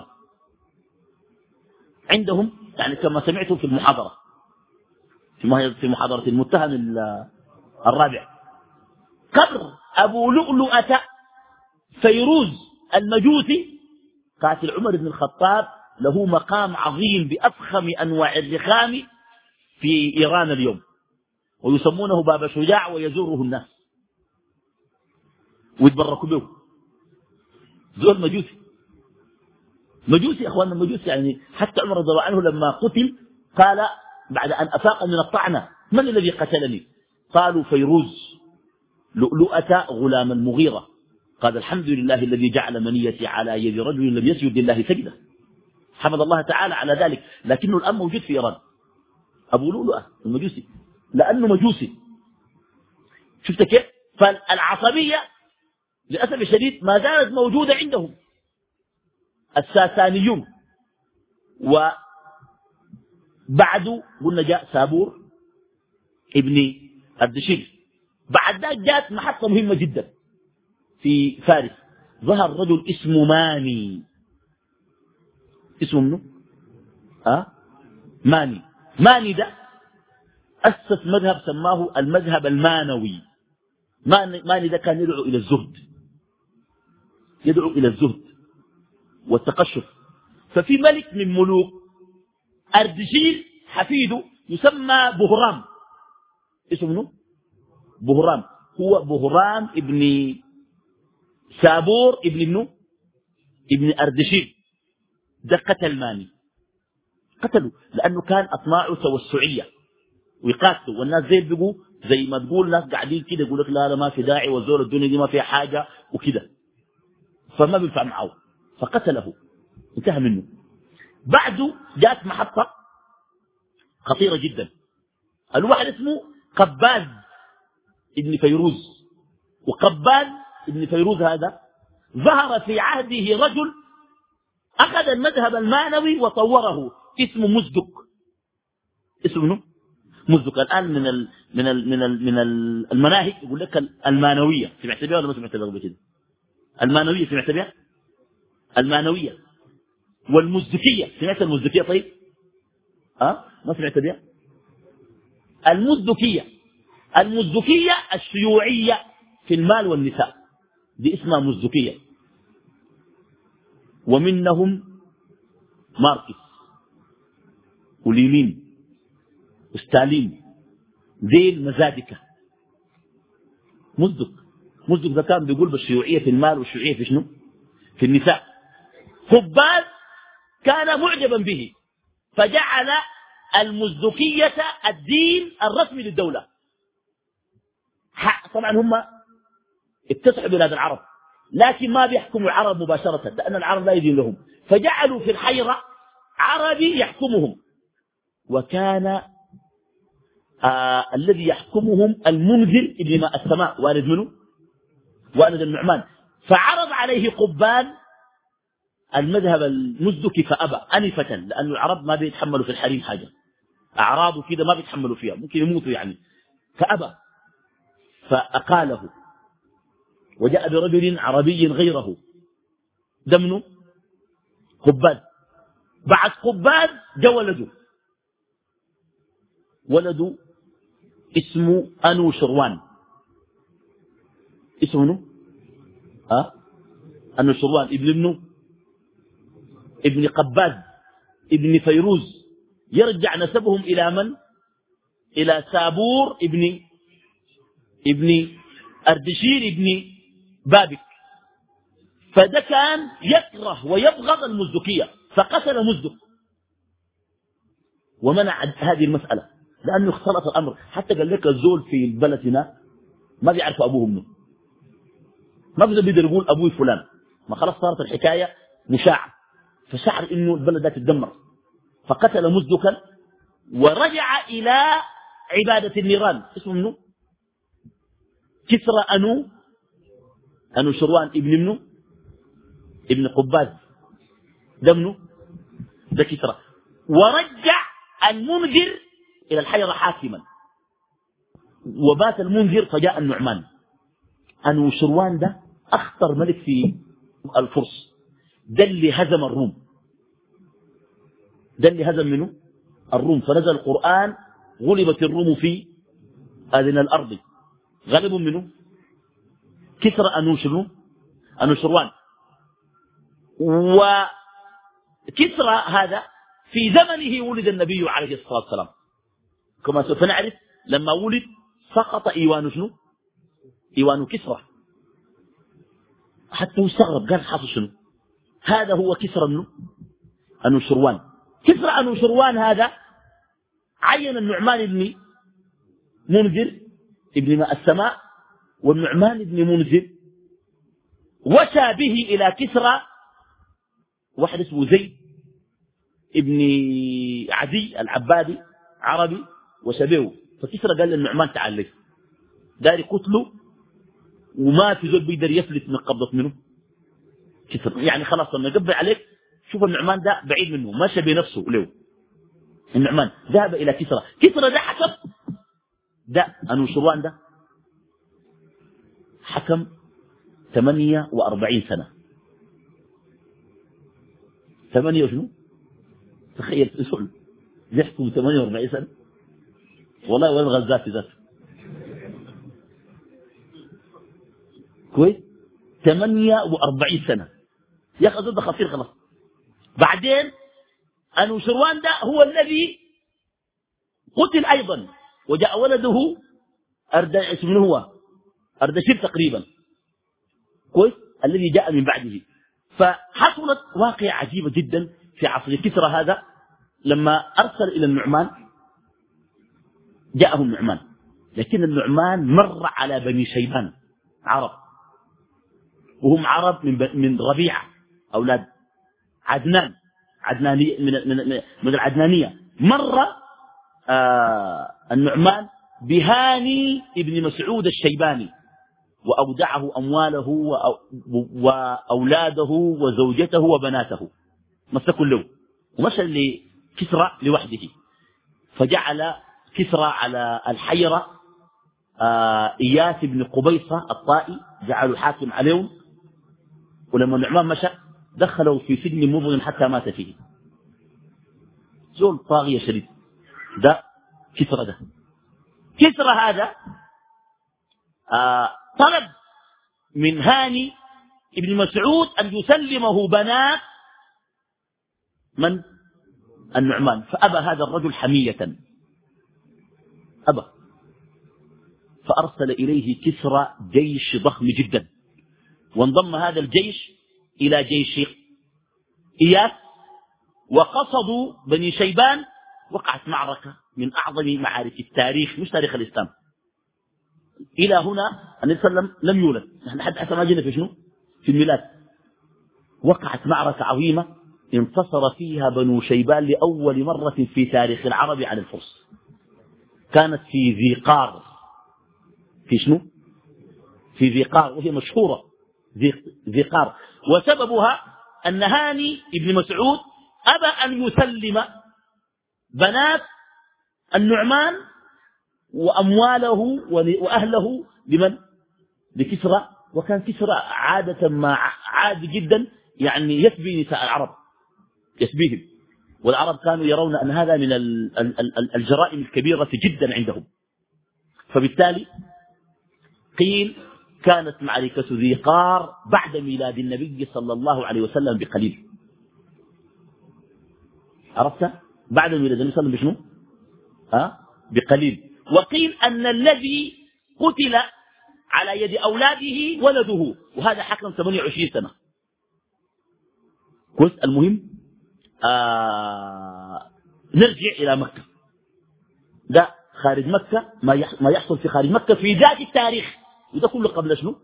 عندهم، يعني كما سمعتم في المحاضرة في محاضرة المتهم الرابع، قبر أبو لؤلؤة فيروز المجوسي قاتل عمر بن الخطاب له مقام عظيم بأفخم أنواع الرخام في إيران اليوم، ويسمونه باب شجاع ويزوره الناس ويتبركوا به. زول مجوسي مجوسي أخواننا، المجوسي يعني حتى عمر رضي الله عنه لما قتل قال بعد أن أفاق من الطعنة: من الذي قتلني؟ قالوا: فيروز لؤلؤة غلام المغيرة. قال: الحمد لله الذي جعل منيتي على يد رجل لم يسجد لله سجدة. حمد الله تعالى على ذلك. لكنه الآن موجود في إيران. أبو لؤلؤة المجوسي، لأنه مجوسي. شفت كيف؟ فالعصبية للأسف الشديد ما زالت موجودة عندهم الساسانيون. وبعده قلنا جاء سابور ابن أردشير. بعد ذلك جاءت محطة مهمة جدا في فارس، ظهر رجل اسمه ماني. اسمه منه؟ أه؟ ماني. ماني ده أسس مذهب سماه المذهب المانوي. ماني ده كان يدعو إلى الزهد، يدعو إلى الزهد والتقشف. ففي ملك من ملوك أردشير حفيده يسمى بهرام. اسمه منه؟ بهرام. هو بهرام ابن سابور ابن ابنه ابن أردشير. ده قتل ماني، قتلوا لأنه كان أطماعه توسعية ويقاتلوا. والناس زي بيقوا زي ما تقول ناس قاعدين كده يقول لك لا لا ما في داعي والزول الدنيا دي ما فيها حاجة وكده، فما بينفع معه فقتله، انتهى منه. بعده جاءت محطة خطيرة جدا. الواحد اسمه قباز ابن فيروز. وقباز ابن فيروز هذا ظهر في عهده رجل أخذ المذهب المانوي وطوره، اسمه مزدك. اسمه مزدك. الآن من ال من ال من ال من المناهج يقول لك المانوية. سمعت بها ولا ما سمعت بها قبل كده؟ المانوية سمعت بها؟ المانوية والمزدكية. سمعت المزدكية؟ طيب أه؟ ما سمعت بها؟ المزدكية. المزدكية الشيوعية في المال والنساء دي اسمها مزدكية. ومنهم ماركس ولينين وستالين، ديل مزادكة. مزدك مزدك ده كان بيقول بالشيوعية في المال والشيوعية في شنو؟ في النساء. قباز كان معجبا به فجعل المزدكية الدين الرسمي للدولة. طبعا هم اتسعوا بلاد العرب لكن ما بيحكموا العرب مباشرة لأن العرب لا يدين لهم، فجعلوا في الحيرة عربي يحكمهم. وكان آه الذي يحكمهم المنذر ابن ماء السماء، والد منه؟ والد النعمان. فعرض عليه قبان المذهب المزدكي فأبى أنفة، لأن العرب ما بيتحملوا في الحريم حاجة، أعراضه كده ما بيتحملوا فيها، ممكن يموتوا يعني. فأبى فأقاله وجاء برجل عربي غيره دمنه قباد. بعد قباد جاء ولده، ولده اسمه أنو شروان. اسمه أه؟ أنو شروان ابن ابنه ابن قباد ابن فيروز. يرجع نسبهم إلى من؟ إلى سابور ابن ابن أردشير ابن بابك. فده كان يكره ويبغض المزدكية فقتل مزدك ومنع هذه المسألة لأنه اختلط الأمر. حتى قال لك الزول في البلد هنا ما بيعرف أبوه منه، ما بيقدر يقول أبوي فلان، ما خلاص صارت الحكاية مشاعة. فشعر إنه البلد ده تتدمر فقتل مزدكا ورجع إلى عبادة النيران. اسمه منه كسرى أنو أنو شروان ابن منه ابن قباز ده منه ده كسرى. ورجع المنذر إلى الحيرة حاكما وبات المنذر فجاء النعمان. أنو شروان ده أخطر ملك في الفرس، ده اللي هزم الروم، ده اللي هزم منه الروم. فنزل القرآن غلبت الروم في أذن الأرض. غلبوا منه كسرى أنو شنو أنو شروان. وكسرى هذا في زمنه ولد النبي عليه الصلاة والسلام كما سوف نعرف. لما ولد سقط إيوان شنو إيوان كسرى، حتى هو استغرب قال حاصل شنو. هذا هو كسرى منه أنو شروان. كسرى أنو شروان هذا عين النعمان بن منذر ابن ماء السماء، والنعمان بن منذر وشى به إلى كسرى واحد اسمه زيد ابن عدي العبادي. عربي وسبيه. فكسرى قال للنعمان تعال لي داري قتله وما في زول بيقدر يفلت من قبضة منه. كسرى يعني خلاص لما يقبل عليك شوف النعمان ده بعيد منه ماشى بنفسه له. النعمان ذهب إلى كسرى. كسرى ده حكم ده أنوشروان ده حكم ثمانية وأربعين سنة. ثمانية وشنو؟ تخيل تسأل يحكم ثمانية وأربعين سنة والله وين غزات ذاته كويس. ثمانية وأربعين سنة يا أخي ده خطير خلاص. بعدين أنوشروان ده هو الذي قتل أيضا وجاء ولده أرد اسمه هو أردشير تقريبا كويس الذي جاء من بعده. فحصلت واقعة عجيبة جدا في عصر كسرى هذا لما أرسل إلى النعمان. جاءه النعمان لكن النعمان مر على بني شيبان عرب وهم عرب من من ربيعة أولاد عدنان عدناني من من من العدنانية. مر آه النعمان بهاني ابن مسعود الشيباني وأودعه أمواله وأولاده وزوجته وبناته مسكوا له ومشى لكسرى لوحده. فجعل كسرى على الحيرة آه إياس بن قبيصة الطائي جعلوا حاكم عليهم. ولما النعمان مشى دخلوا في سجن مظلم حتى مات فيه. زول طاغية شديد ده كسرى ده. كسرى هذا آه طلب من هاني ابن مسعود أن يسلمه بنات من النعمان. فأبى هذا الرجل حمية أبى. فأرسل إليه كسرى جيش ضخم جدا وانضم هذا الجيش إلى جيش إياس وقصدوا بني شيبان. وقعت معركة من أعظم معارك التاريخ مش تاريخ الإسلام. إلى هنا النبي صلى الله عليه وسلم لم يولد نحن حتى حتى ما جينا في شنو في الميلاد. وقعت معركة عظيمة انتصر فيها بنو شيبان لأول مرة في تاريخ العرب على الفرس. كانت في ذي قار في شنو في ذي قار وهي مشهورة ذي قار. وسببها أن هاني ابن مسعود أبى أن يسلم بنات النعمان وأمواله وأهله لمن لكسرى. وكان كسرى عادة ما عادي جدا يعني يسبي نساء العرب يسبيهم. والعرب كانوا يرون أن هذا من الجرائم الكبيرة جدا عندهم. فبالتالي قيل كانت معركة ذي قار بعد ميلاد النبي صلى الله عليه وسلم بقليل. عرفت بعد ميلاد النبي صلى الله عليه وسلم بشنو ها بقليل. وقيل أن الذي قتل على يد أولاده ولده وهذا حكم ثمانية وعشرين سنة كويس. المهم آه نرجع إلى مكة. ده خارج مكة ما يحصل في خارج مكة في ذات التاريخ وده كله قبل شنو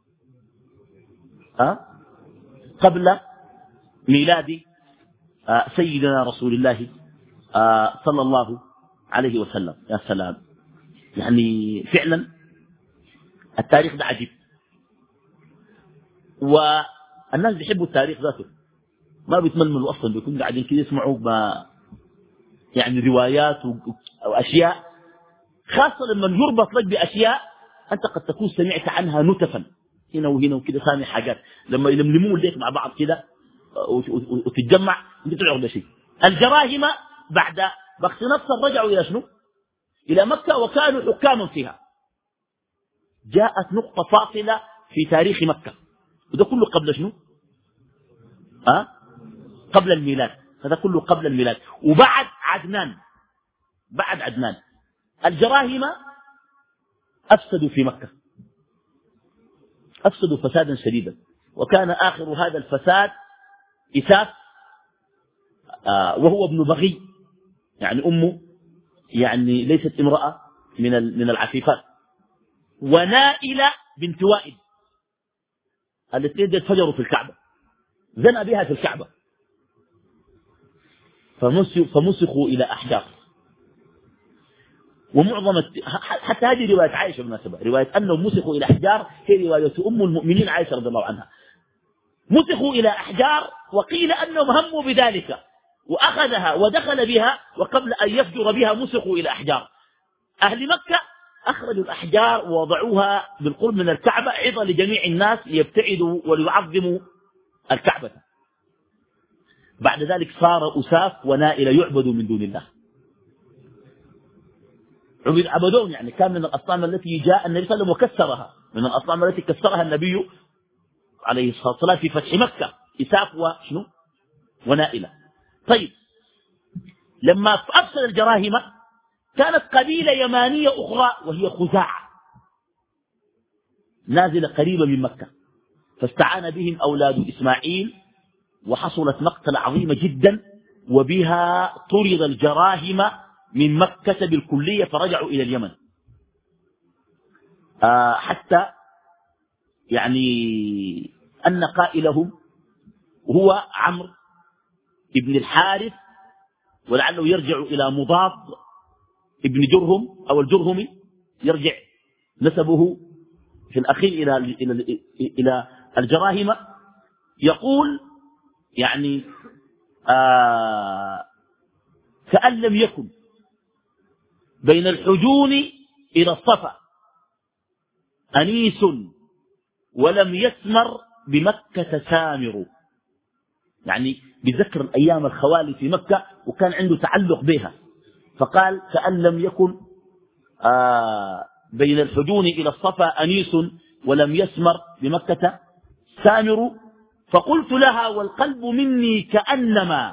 آه قبل ميلاد آه سيدنا رسول الله آه صلى الله عليه وسلم. يا سلام يعني فعلا التاريخ ده عجيب. والناس بيحبوا التاريخ ذاته ما بيتململوا اصلا بيكونوا قاعدين كده يسمعوا ما يعني روايات واشياء خاصه لما يربط لك باشياء انت قد تكون سمعت عنها نتفا هنا وهنا وكده سامع حاجات لما يلملموا ليك مع بعض كده وتتجمع انت تعرف ده شيء. الجراهمه بعد بخت نصر رجعوا الى شنو الى مكه وكانوا حكاما فيها. جاءت نقطه فاصله في تاريخ مكه وده كله قبل شنو أه؟ قبل الميلاد. هذا كله قبل الميلاد. وبعد عدنان بعد عدنان الجراهمة أفسدوا في مكة أفسدوا فسادا شديدا. وكان آخر هذا الفساد إساف آه وهو ابن بغي يعني أمه يعني ليست امرأة من من العفيفات. ونائلة بنت وائل الاثنين دول فجروا في الكعبة زنى بها في الكعبة فمسخوا إلى أحجار ومعظم حتى هذه رواية عائشة بالمناسبة، رواية أنهم مسخوا إلى أحجار هي رواية أم المؤمنين عائشة رضي الله عنها. مسخوا إلى أحجار، وقيل أنهم هموا بذلك وأخذها ودخل بها، وقبل أن يفجر بها مسخوا إلى أحجار. أهل مكة أخرجوا الأحجار ووضعوها بالقرب من الكعبة عظة لجميع الناس ليبتعدوا وليعظموا الكعبة. بعد ذلك صار أساف ونائل يعبدوا من دون الله، عبدون، يعني كان من الأصنام التي جاء النبي صلى الله عليه وسلم وكسرها، من الأصنام التي كسرها النبي عليه الصلاة والسلام في فتح مكة، إساف وشنو ونائلة. طيب لما أفسد الجراهمة كانت قبيلة يمانية أخرى وهي خزاعة نازلة قريبة من مكة، فاستعان بهم أولاد إسماعيل وحصلت مقتلة عظيمة جدا، وبها طرد الجراهم من مكة بالكلية فرجعوا إلى اليمن. آه حتى يعني أن قائلهم هو عمرو ابن الحارث، ولعله يرجع إلى مضاد ابن جرهم أو الجرهمي، يرجع نسبه في الأخير إلى إلى إلى الجراهم. يقول يعني آه كأن لم يكن بين الحجون إلى الصفا أنيس ولم يثمر بمكة سامر، يعني بذكر الأيام الخوالي في مكة وكان عنده تعلق بها، فقال كأن لم يكن آه بين الحجون إلى الصفا أنيس ولم يثمر بمكة سامر. فقلت لها والقلب مني كأنما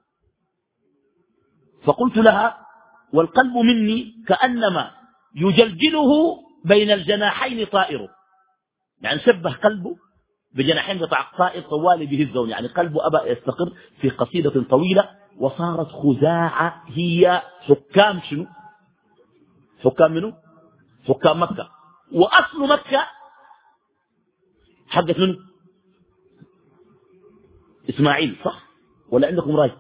فقلت لها والقلب مني كأنما يجلجله بين الجناحين طائر، يعني شبه قلبه بجناحين طائر طوال به الزون، يعني قلبه أبى يستقر في قصيدة طويلة. وصارت خزاعة هي حكام شنو؟ حكام منه؟ حكام مكة. وأصل مكة حقت منه إسماعيل، صح ولا عندكم رأي؟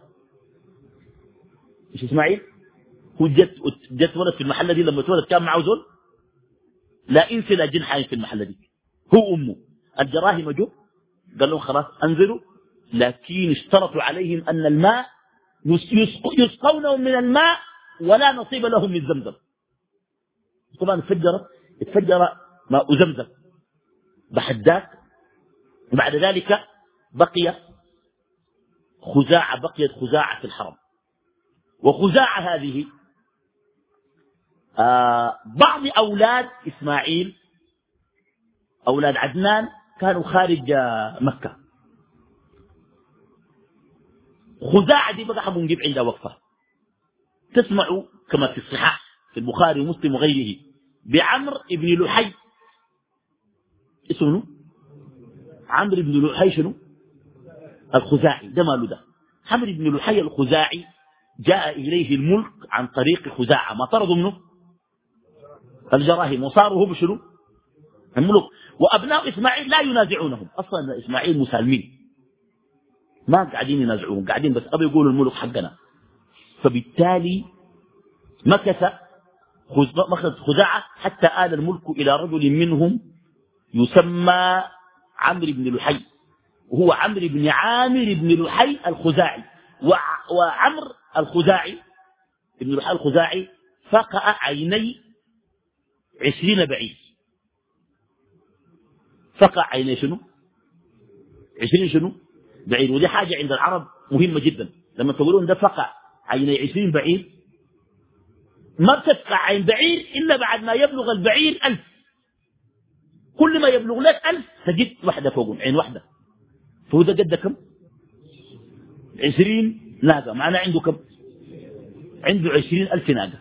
مش إسماعيل هو جت جت ولد في المحلة دي، لما اتولد كان معه زول؟ لا إنس لا جن حي في المحلة دي، هو أمه. الجراهم جو قال لهم خلاص أنزلوا، لكن اشترطوا عليهم أن الماء يسقونهم من الماء ولا نصيب لهم من زمزم. طبعا اتفجرت اتفجر ماء زمزم بحداك. وبعد ذلك بقي خزاعة بقيت خزاعة في الحرم. وخزاعة هذه آه بعض أولاد إسماعيل أولاد عدنان كانوا خارج مكة. خزاعة دي بقى حبوا نجيب عندها وقفة. تسمعوا كما في الصحاح في البخاري ومسلم وغيره بعمر ابن لحي، اسمه عمرو بن لحي شنو الخزاعي، ده ماله ده. عمرو بن لحي الخزاعي جاء إليه الملك عن طريق خزاعة، ما طردوا منه الجراهم وصاروا هو بشنو الملك. وأبناء إسماعيل لا ينازعونهم أصلا، إسماعيل مسالمين ما قاعدين ينازعوهم، قاعدين بس أبي يقولوا الملك حقنا. فبالتالي مكث خزاعة حتى آل الملك إلى رجل منهم يسمى عمرو بن لحي، وهو عمرو بن عامر بن لحي الخزاعي. وعمرو الخزاعي ابن لحي الخزاعي فقأ عيني عشرين بعيد. فقأ عيني شنو عشرين شنو بعيد. ودي حاجة عند العرب مهمة جدا، لما تقولون ده فقأ عيني عشرين بعيد، ما بتفقع عين بعير إلا بعد ما يبلغ البعير ألف. كل ما يبلغ لك ألف تجد واحدة فوقهم، عين واحدة. فهو ده قد كم؟ عشرين ناقة. معناه عنده كم؟ عنده عشرين ألف ناقة.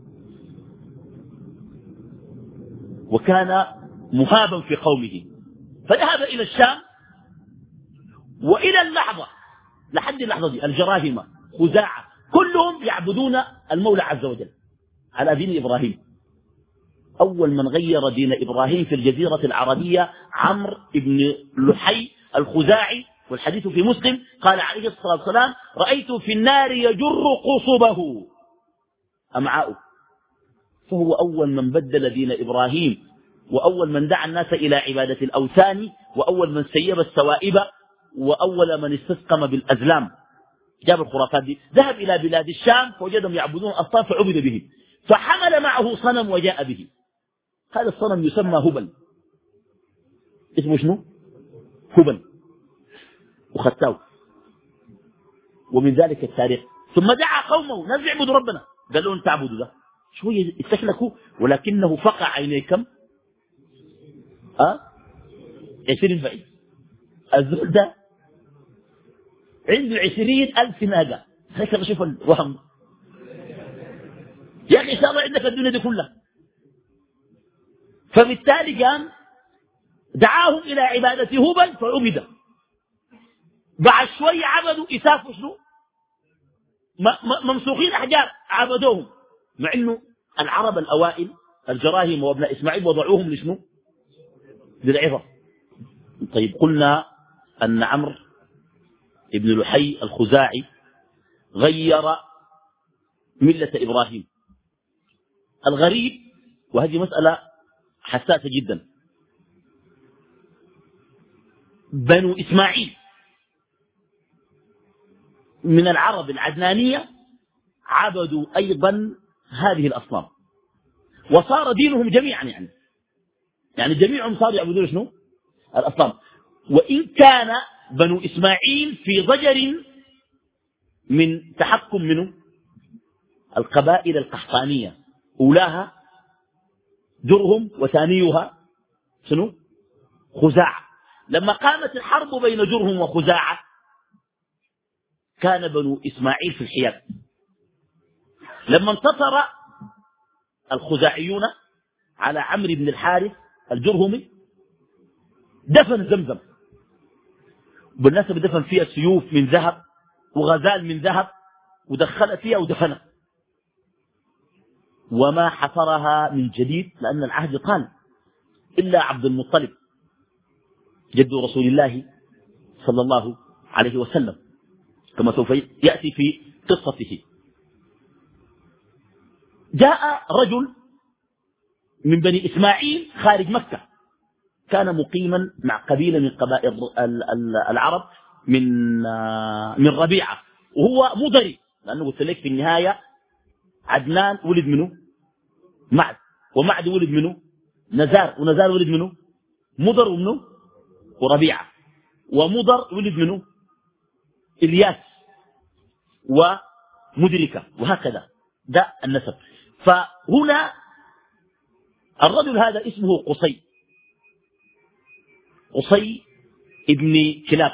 وكان مهابا في قومه، فذهب إلى الشام. وإلى اللحظة لحد اللحظة دي الجراهمة خزاعة كلهم يعبدون المولى عز وجل على دين إبراهيم. أول من غير دين إبراهيم في الجزيرة العربية عمرو بن لحي الخزاعي، والحديث في مسلم قال عليه الصلاة والسلام رأيت في النار يجر قصبه أمعاؤه، فهو أول من بدل دين إبراهيم، وأول من دعا الناس إلى عبادة الأوثان، وأول من سيب السوائب، وأول من استسقم بالأزلام. جاب الخرافات دي، ذهب إلى بلاد الشام فوجدهم يعبدون أصنام فعبد به، فحمل معه صنم وجاء به. هذا الصنم يسمى هبل، اسمه شنو؟ هبل، وختاو. ومن ذلك التاريخ. ثم دعا قومه ناس يعبدوا ربنا، قال لهم تعبدوا ده شوية استشلكوا، ولكنه فقع عينيه كم؟ أه؟ عشرين بعيد. الزول ده عنده عشرين ألف ناقة، هيك شوف الوهم. يا أخي إن شاء الله عندك الدنيا دي كلها. فبالتالي قام دعاهم إلى عبادة هبل فعبد. بعد شوية عبدوا إساف وشنو؟ ممسوخين أحجار عبدوهم، مع إنه العرب الأوائل الجراهم وابن إسماعيل وضعوهم لشنو؟ للعظة. طيب قلنا أن عمرو ابن لحي الخزاعي غير ملة إبراهيم. الغريب، وهذه مسألة حساسة جدا، بنو إسماعيل من العرب العدنانية عبدوا أيضا هذه الأصنام، وصار دينهم جميعا يعني يعني جميعهم صاروا يعبدون شنو؟ الأصنام. وإن كان بنو إسماعيل في ضجر من تحكم منه القبائل القحطانية، أولاها جرهم وثانيها شنو؟ خزاعة. لما قامت الحرب بين جرهم وخزاعة كان بنو إسماعيل في الحياد. لما انتصر الخزاعيون على عمرو بن الحارث الجرهمي دفن زمزم، بالنسبة دفن فيها سيوف من ذهب وغزال من ذهب، ودخل فيها ودفنها، وما حفرها من جديد لأن العهد طال، إلا عبد المطلب جد رسول الله صلى الله عليه وسلم، كما سوف يأتي في قصته. جاء رجل من بني إسماعيل خارج مكة، كان مقيما مع قبيلة من قبائل العرب من من ربيعة، وهو مضري، لأنه قلت لك في النهاية عدنان ولد منه معد، ومعد ولد منه نزار، ونزار ولد منه مضر ومنه وربيعة، ومضر ولد منه إلياس ومدركة، وهكذا ده النسب. فهنا الرجل هذا اسمه قصي، قصي ابن كلاب،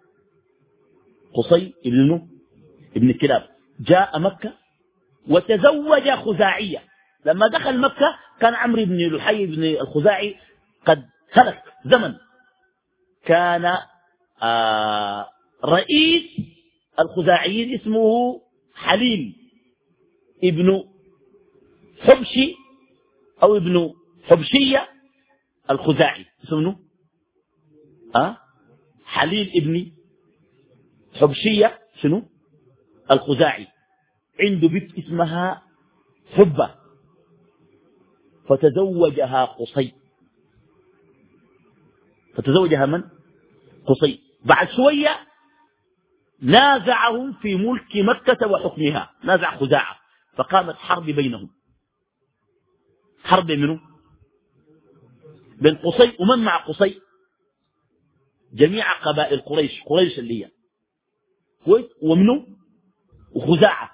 قصي ابن ابن كلاب جاء مكة وتزوج خزاعية. لما دخل مكة كان عمرو بن لحي بن الخزاعي قد هلك زمن، كان آه رئيس الخزاعيين اسمه حليم ابن حبشي أو ابن حبشية الخزاعي، اسمه أه؟ حليم ابن حبشية شنو الخزاعي، عنده بنت اسمها حبة، فتزوجها قصي، فتزوجها من؟ قصي. بعد شوية نازعهم في ملك مكة وحكمها، نازع خزاعة، فقامت حرب بينهم، حرب منه بين قصي ومن مع قصي؟ جميع قبائل قريش، قريش اللي هي كويس، ومنه وخزاعة،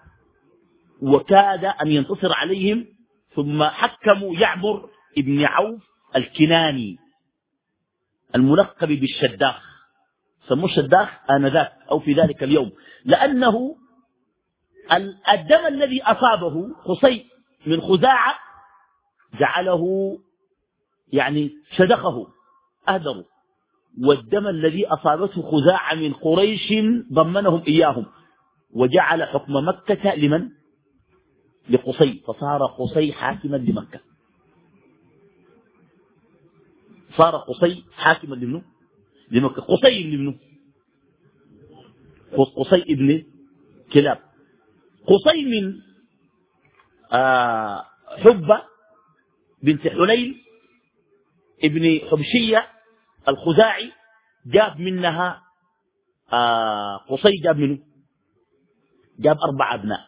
وكاد أن ينتصر عليهم، ثم حكموا يعمر ابن عوف الكناني الملقب بالشداخ، سموه الشداخ آنذاك أو في ذلك اليوم، لأنه الدم الذي أصابه قصي من خزاعة جعله يعني شدخه أهدره، والدم الذي أصابته خزاعة من قريش ضمنهم إياهم، وجعل حكم مكة لمن؟ لقصي، فصار قصي حاكما لمكة، صار قصي حاكما لمنه؟ لمكة. قصي ابن منه؟ قصي ابن كلاب. قصي من آه حبة بنت حليل ابن حبشية الخزاعي جاب منها آه قصي جاب منه جاب أربع أبناء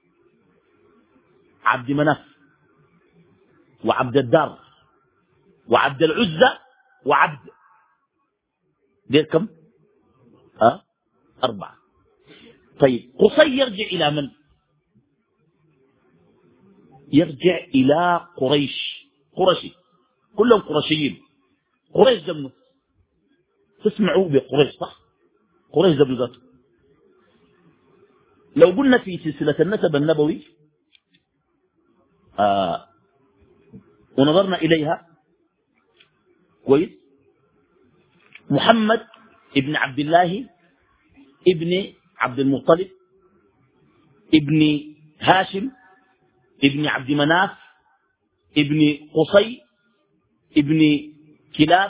عبد مناف وعبد الدار وعبد العزة وعبد دير كم أه؟ أربعة. طيب قصي يرجع إلى من؟ يرجع إلى قريش قرشي كلهم قرشيين. قريش دمه تسمعوا بقريش صح؟ قريش دمه ذاته. لو قلنا في سلسلة النسب النبوي آه ونظرنا إليها كويس، محمد ابن عبد الله ابن عبد المطلب ابن هاشم ابن عبد مناف ابن قصي ابن كلاب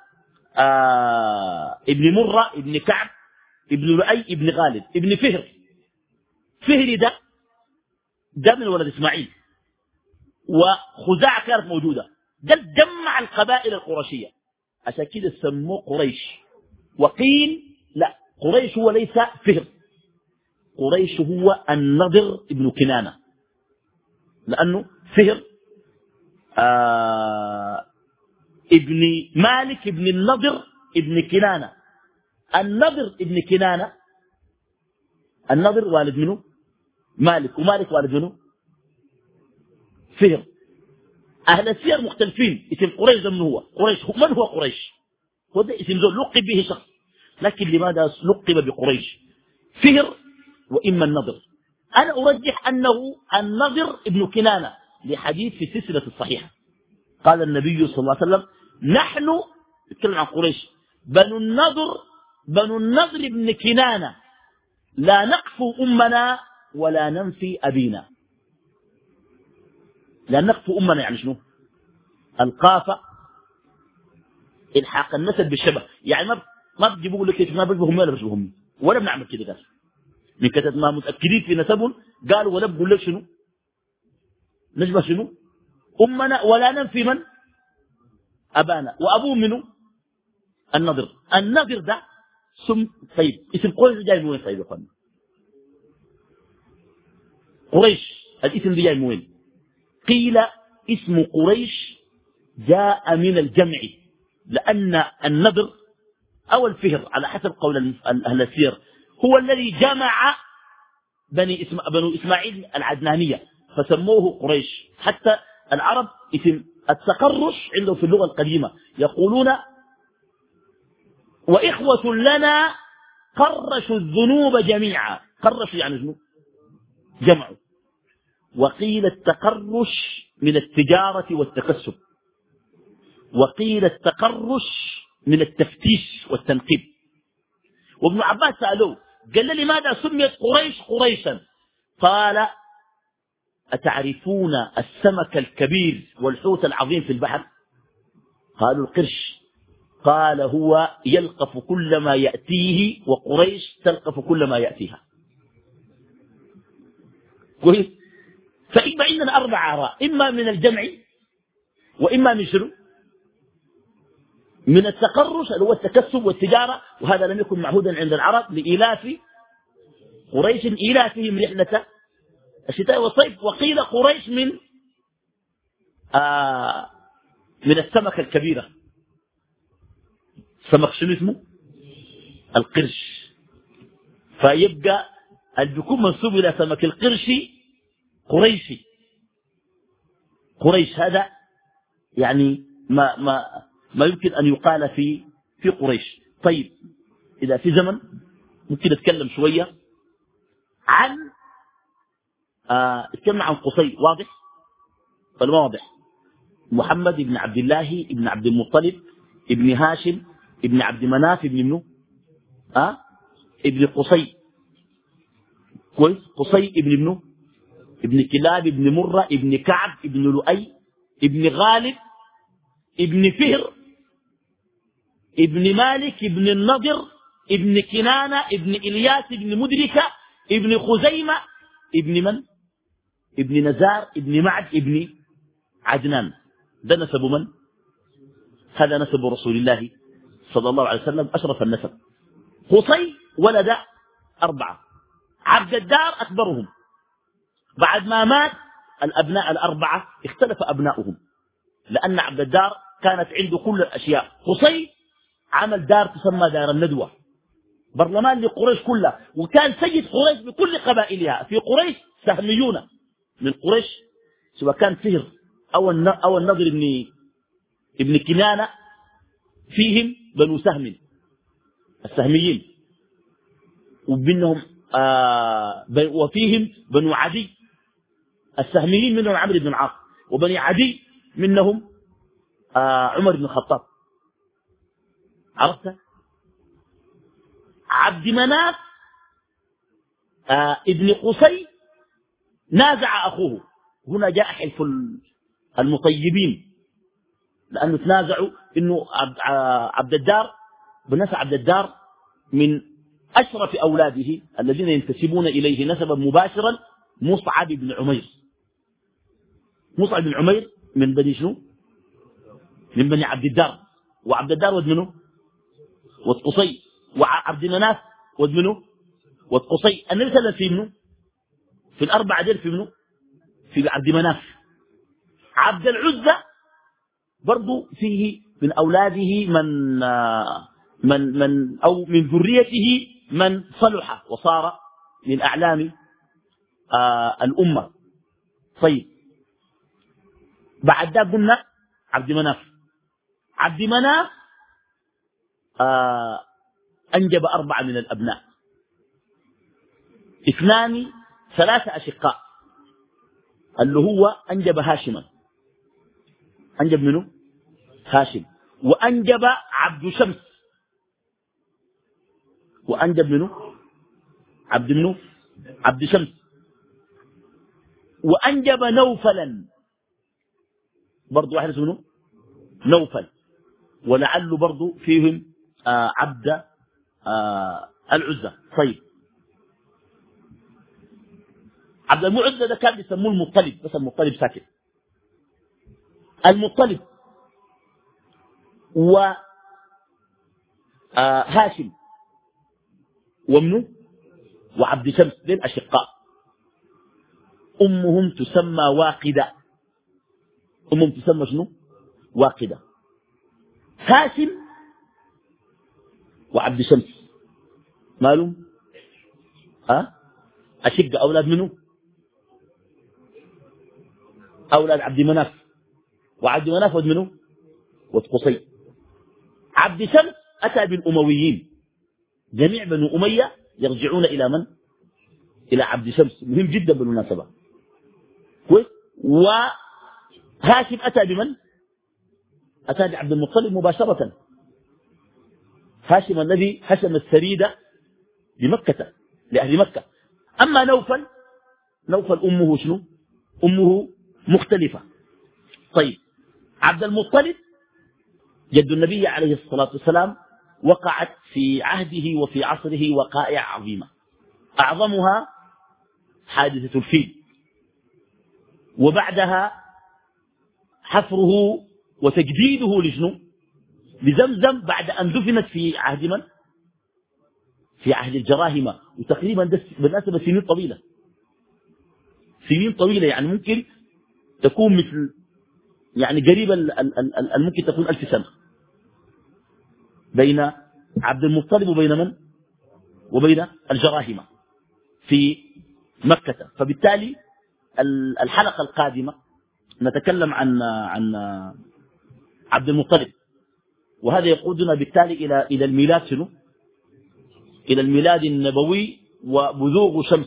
آه ابن مرة ابن كعب ابن لؤي ابن غالب ابن فهر. فهر ده ده من ولد إسماعيل، وخزاعة كانت موجودة. ده جمع القبائل القرشية عشان كده سموه قريش. وقيل لا، قريش هو ليس فهر، قريش هو النضر ابن كنانة، لأنه فهر آه ابن مالك ابن النضر ابن كنانة. النضر ابن كنانة، النضر والد منه مالك، ومالك والد منه فهر. أهل السير مختلفين. اسم قريش ده من هو قريش، من هو قريش؟ هو ده اسم زول لقب به شخص، لكن لماذا لقب بقريش؟ فهر وإما النضر. أنا أرجح أنه النضر ابن كنانة لحديث في السلسلة الصحيحة قال النبي صلى الله عليه وسلم نحن نتكلم عن قريش بنو النضر بنو النضر ابن كنانة لا نقفو أمنا ولا ننفي أبينا. لا نقفو أمنا يعني شنو؟ القافة الحاق النسب بالشبه، يعني ما ما بيجيبوا لك ما بيشبههم ولا بيشبههم ولا بنعمل كده. قال من كتب ما متأكدين في نسبهم قالوا ولا بقول لك شنو نشبه شنو أمنا ولا ننفي من أبانا. وأبوه منه النضر. النضر ده سم. طيب اسم قريش جاي من وين؟ طيب يا اخوانا قريش الاسم ده جاي من وين؟ قيل اسم قريش جاء من الجمع، لأن النضر أو الفهر على حسب قول أهل السير هو الذي جمع بني اسم بنو إسماعيل العدنانية فسموه قريش. حتى العرب اسم التقرش عندهم في اللغة القديمة يقولون وإخوة لنا قرشوا الذنوب جميعا. قرشوا يعني ذنوب جمعوا. وقيل التقرش من التجارة والتكسب، وقيل التقرش من التفتيش والتنقيب. وابن عباس سألوه قال لي لماذا سميت قريش قريشا؟ قال أتعرفون السمك الكبير والحوت العظيم في البحر؟ قالوا القرش. قال هو يلقف كل ما يأتيه وقريش تلقف كل ما يأتيها. كويس. فإما عندنا أربع آراء، إما من الجمع وإما من شنو؟ من التقرش اللي هو التكسب والتجارة، وهذا لم يكن معهودا عند العرب لإلاف قريش إلافهم رحلة الشتاء والصيف. وقيل قريش من آه من السمكة الكبيرة. سمك شنو اسمه؟ القرش. فيبقى اللي بيكون منسوب إلى سمك القرش قريشي. قريش هذا يعني ما ما ما يمكن أن يقال في في قريش. طيب إذا في زمن ممكن نتكلم شوية عن آه نتكلم عن قصي. واضح ولا ما واضح؟ محمد بن عبد الله ابن عبد المطلب ابن هاشم ابن عبد مناف ابن منه آه ابن قصي. كويس. قصي ابن منه ابن كلاب ابن مرة ابن كعب ابن لؤي ابن غالب ابن فهر ابن مالك ابن النضر ابن كنانة ابن إلياس ابن مدركة ابن خزيمة ابن من؟ ابن نزار ابن معد ابن عدنان، ده نسب من؟ هذا نسب رسول الله صلى الله عليه وسلم، أشرف النسب. قصي ولد أربعة، عبد الدار أكبرهم. بعد ما مات الأبناء الأربعة اختلف أبناؤهم، لأن عبد الدار كانت عنده كل الأشياء. قصي عمل دار تسمى دار الندوة، برلمان لقريش كلها، وكان سيد قريش بكل قبائلها. في قريش سهميون من قريش، سواء كان فهر أو أو النضر ابن ابن كنانة، فيهم بنو سهم السهميين، وبينهم آه وفيهم بنو عدي السهميين، منهم عمرو بن العاص، وبني عدي منهم آه عمر بن الخطاب. عرفت؟ عبد مناف آه ابن قصي نازع أخوه. هنا جاء حلف المطيبين، لأنه تنازعوا إنه عبد الدار، بالنسبة عبد الدار من أشرف أولاده الذين ينتسبون إليه نسبا مباشرا مصعب بن عمير. مصعب بن عمير من بني شنو؟ من بني عبد الدار، وعبد الدار ود منه؟ ود قصي، وعبد مناف ود منه؟ ود قصي. النبي صلى الله عليه وسلم في منه؟ في الأربعة ديل في منه؟ في عبد مناف. عبد العزة برضو فيه من أولاده من من من أو من ذريته من صلح وصار من أعلام آه الأمة. طيب بعد ذلك قلنا عبد مناف. عبد مناف آه أنجب أربعة من الأبناء، اثنان ثلاثة أشقاء، اللي هو أنجب هاشما. أنجب منه؟ هاشم. وأنجب عبد شمس، وأنجب منه؟ عبد منه؟ عبد شمس. وأنجب نوفلا، برضو واحد اسمه نوفل، ولعله برضو فيهم آه عبد آه العزة. طيب عبد المعزة ده كان بيسموه المطلب، بس المطلب ساكت. المطلب وهاشم آه ومنه وعبد شمس دين أشقاء. أمهم تسمى واقدة. أمهم تسمى شنو؟ واقدة. هاشم وعبد شمس مالهم؟ أه؟ أشق أولاد منه؟ أولاد عبد مناف، وعبد مناف ود منه؟ ود قصي. عبد شمس أتى بالأمويين، جميع بنو أمية يرجعون إلى من؟ إلى عبد شمس، مهم جدا بالمناسبة. كويس. وهاشم أتى بمن؟ أتى بعبد المطلب مباشرة. هاشم الذي هشم السريدة بمكة لأهل مكة. أما نوفل، نوفل أمه شنو؟ أمه مختلفة. طيب عبد المطلب جد النبي عليه الصلاة والسلام وقعت في عهده وفي عصره وقائع عظيمة، أعظمها حادثة الفيل، وبعدها حفره وتجديده لشنو؟ لزمزم، بعد أن دفنت في عهد من؟ في عهد الجراهمة. وتقريبا بالنسبة سنين طويلة، سنين طويلة، يعني ممكن تكون مثل يعني قريبا ممكن تكون ألف سنة بين عبد المطلب وبين من؟ وبين الجراهمة في مكة. فبالتالي الحلقة القادمة نتكلم عن عن عبد المطلب، وهذا يقودنا بالتالي إلى إلى الميلاد شنو؟ إلى الميلاد النبوي وبزوغ شمس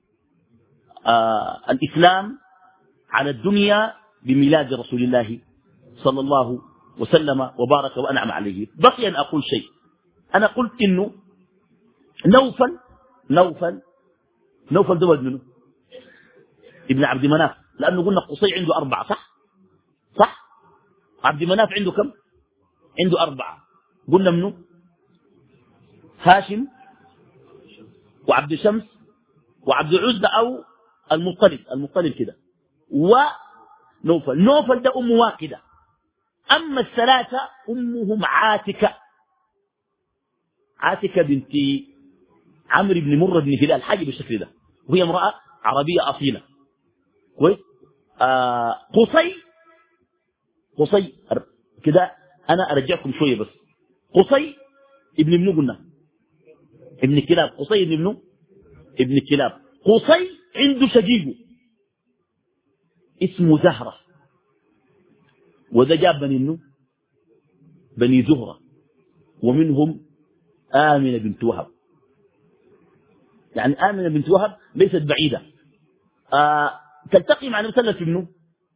آه الإسلام على الدنيا بميلاد رسول الله صلى الله وسلم وبارك وأنعم عليه. بقي أن أقول شيء. أنا قلت إنه نوفل نوفل نوفل ده ولد منه؟ ابن عبد مناف، لأنه قلنا قصي عنده أربعة، صح؟ صح؟ عبد مناف عنده كم؟ عنده أربعة. قلنا منه؟ هاشم وعبد شمس وعبد عزة أو المطلب، المطلب كده. نوفل. نوفل ده أم واقدة. أما الثلاثة أمهم عاتكة. عاتكة بنت عمرو بن مرة بن هلال، حاجة بالشكل ده، وهي امرأة عربية أصيلة. كويس. آه قصي قصي كده أنا أرجعكم شوية بس. قصي ابن منو قلنا؟ ابن كلاب. قصي ابن منو؟ ابن كلاب. قصي عنده شقيقه اسمه زهرة، وده جاب بني منو؟ بني زهرة، ومنهم آمنة بنت وهب. يعني آمنة بنت وهب ليست بعيدة. آه تلتقي مع النبي صلى الله عليه وسلم في منو؟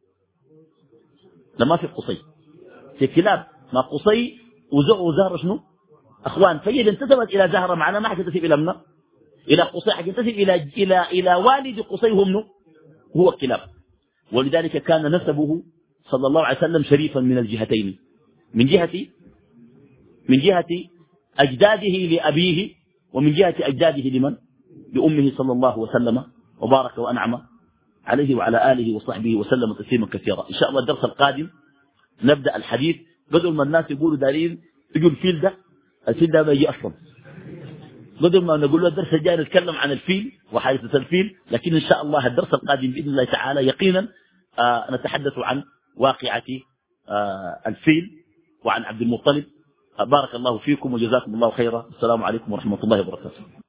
لما في قصي في كلاب. ما قصي وزهرة شنو؟ أخوان. فهي إذا انتسبت إلى زهرة معنا ما حتنتسب إلى منه؟ إلى قصي، حتنتسب إلى إلى إلى والد قصي هو منه؟ هو كلاب. ولذلك كان نسبه صلى الله عليه وسلم شريفا من الجهتين، من جهة من جهة أجداده لأبيه، ومن جهة أجداده لمن؟ لأمه صلى الله وسلم وبارك وأنعم عليه وعلى آله وصحبه وسلم تسليما كثيرا. إن شاء الله الدرس القادم نبدأ الحديث. بدل ما الناس يقولوا دارين يقول الفيل ده، الفيل ده بيجي أصلا. بدل ما نقول له الدرس الجاي نتكلم عن الفيل وحادثة الفيل، لكن إن شاء الله الدرس القادم بإذن الله تعالى يقينا آه نتحدث عن واقعة آه الفيل وعن عبد المطلب. آه بارك الله فيكم وجزاكم الله خيرا. السلام عليكم ورحمة الله وبركاته.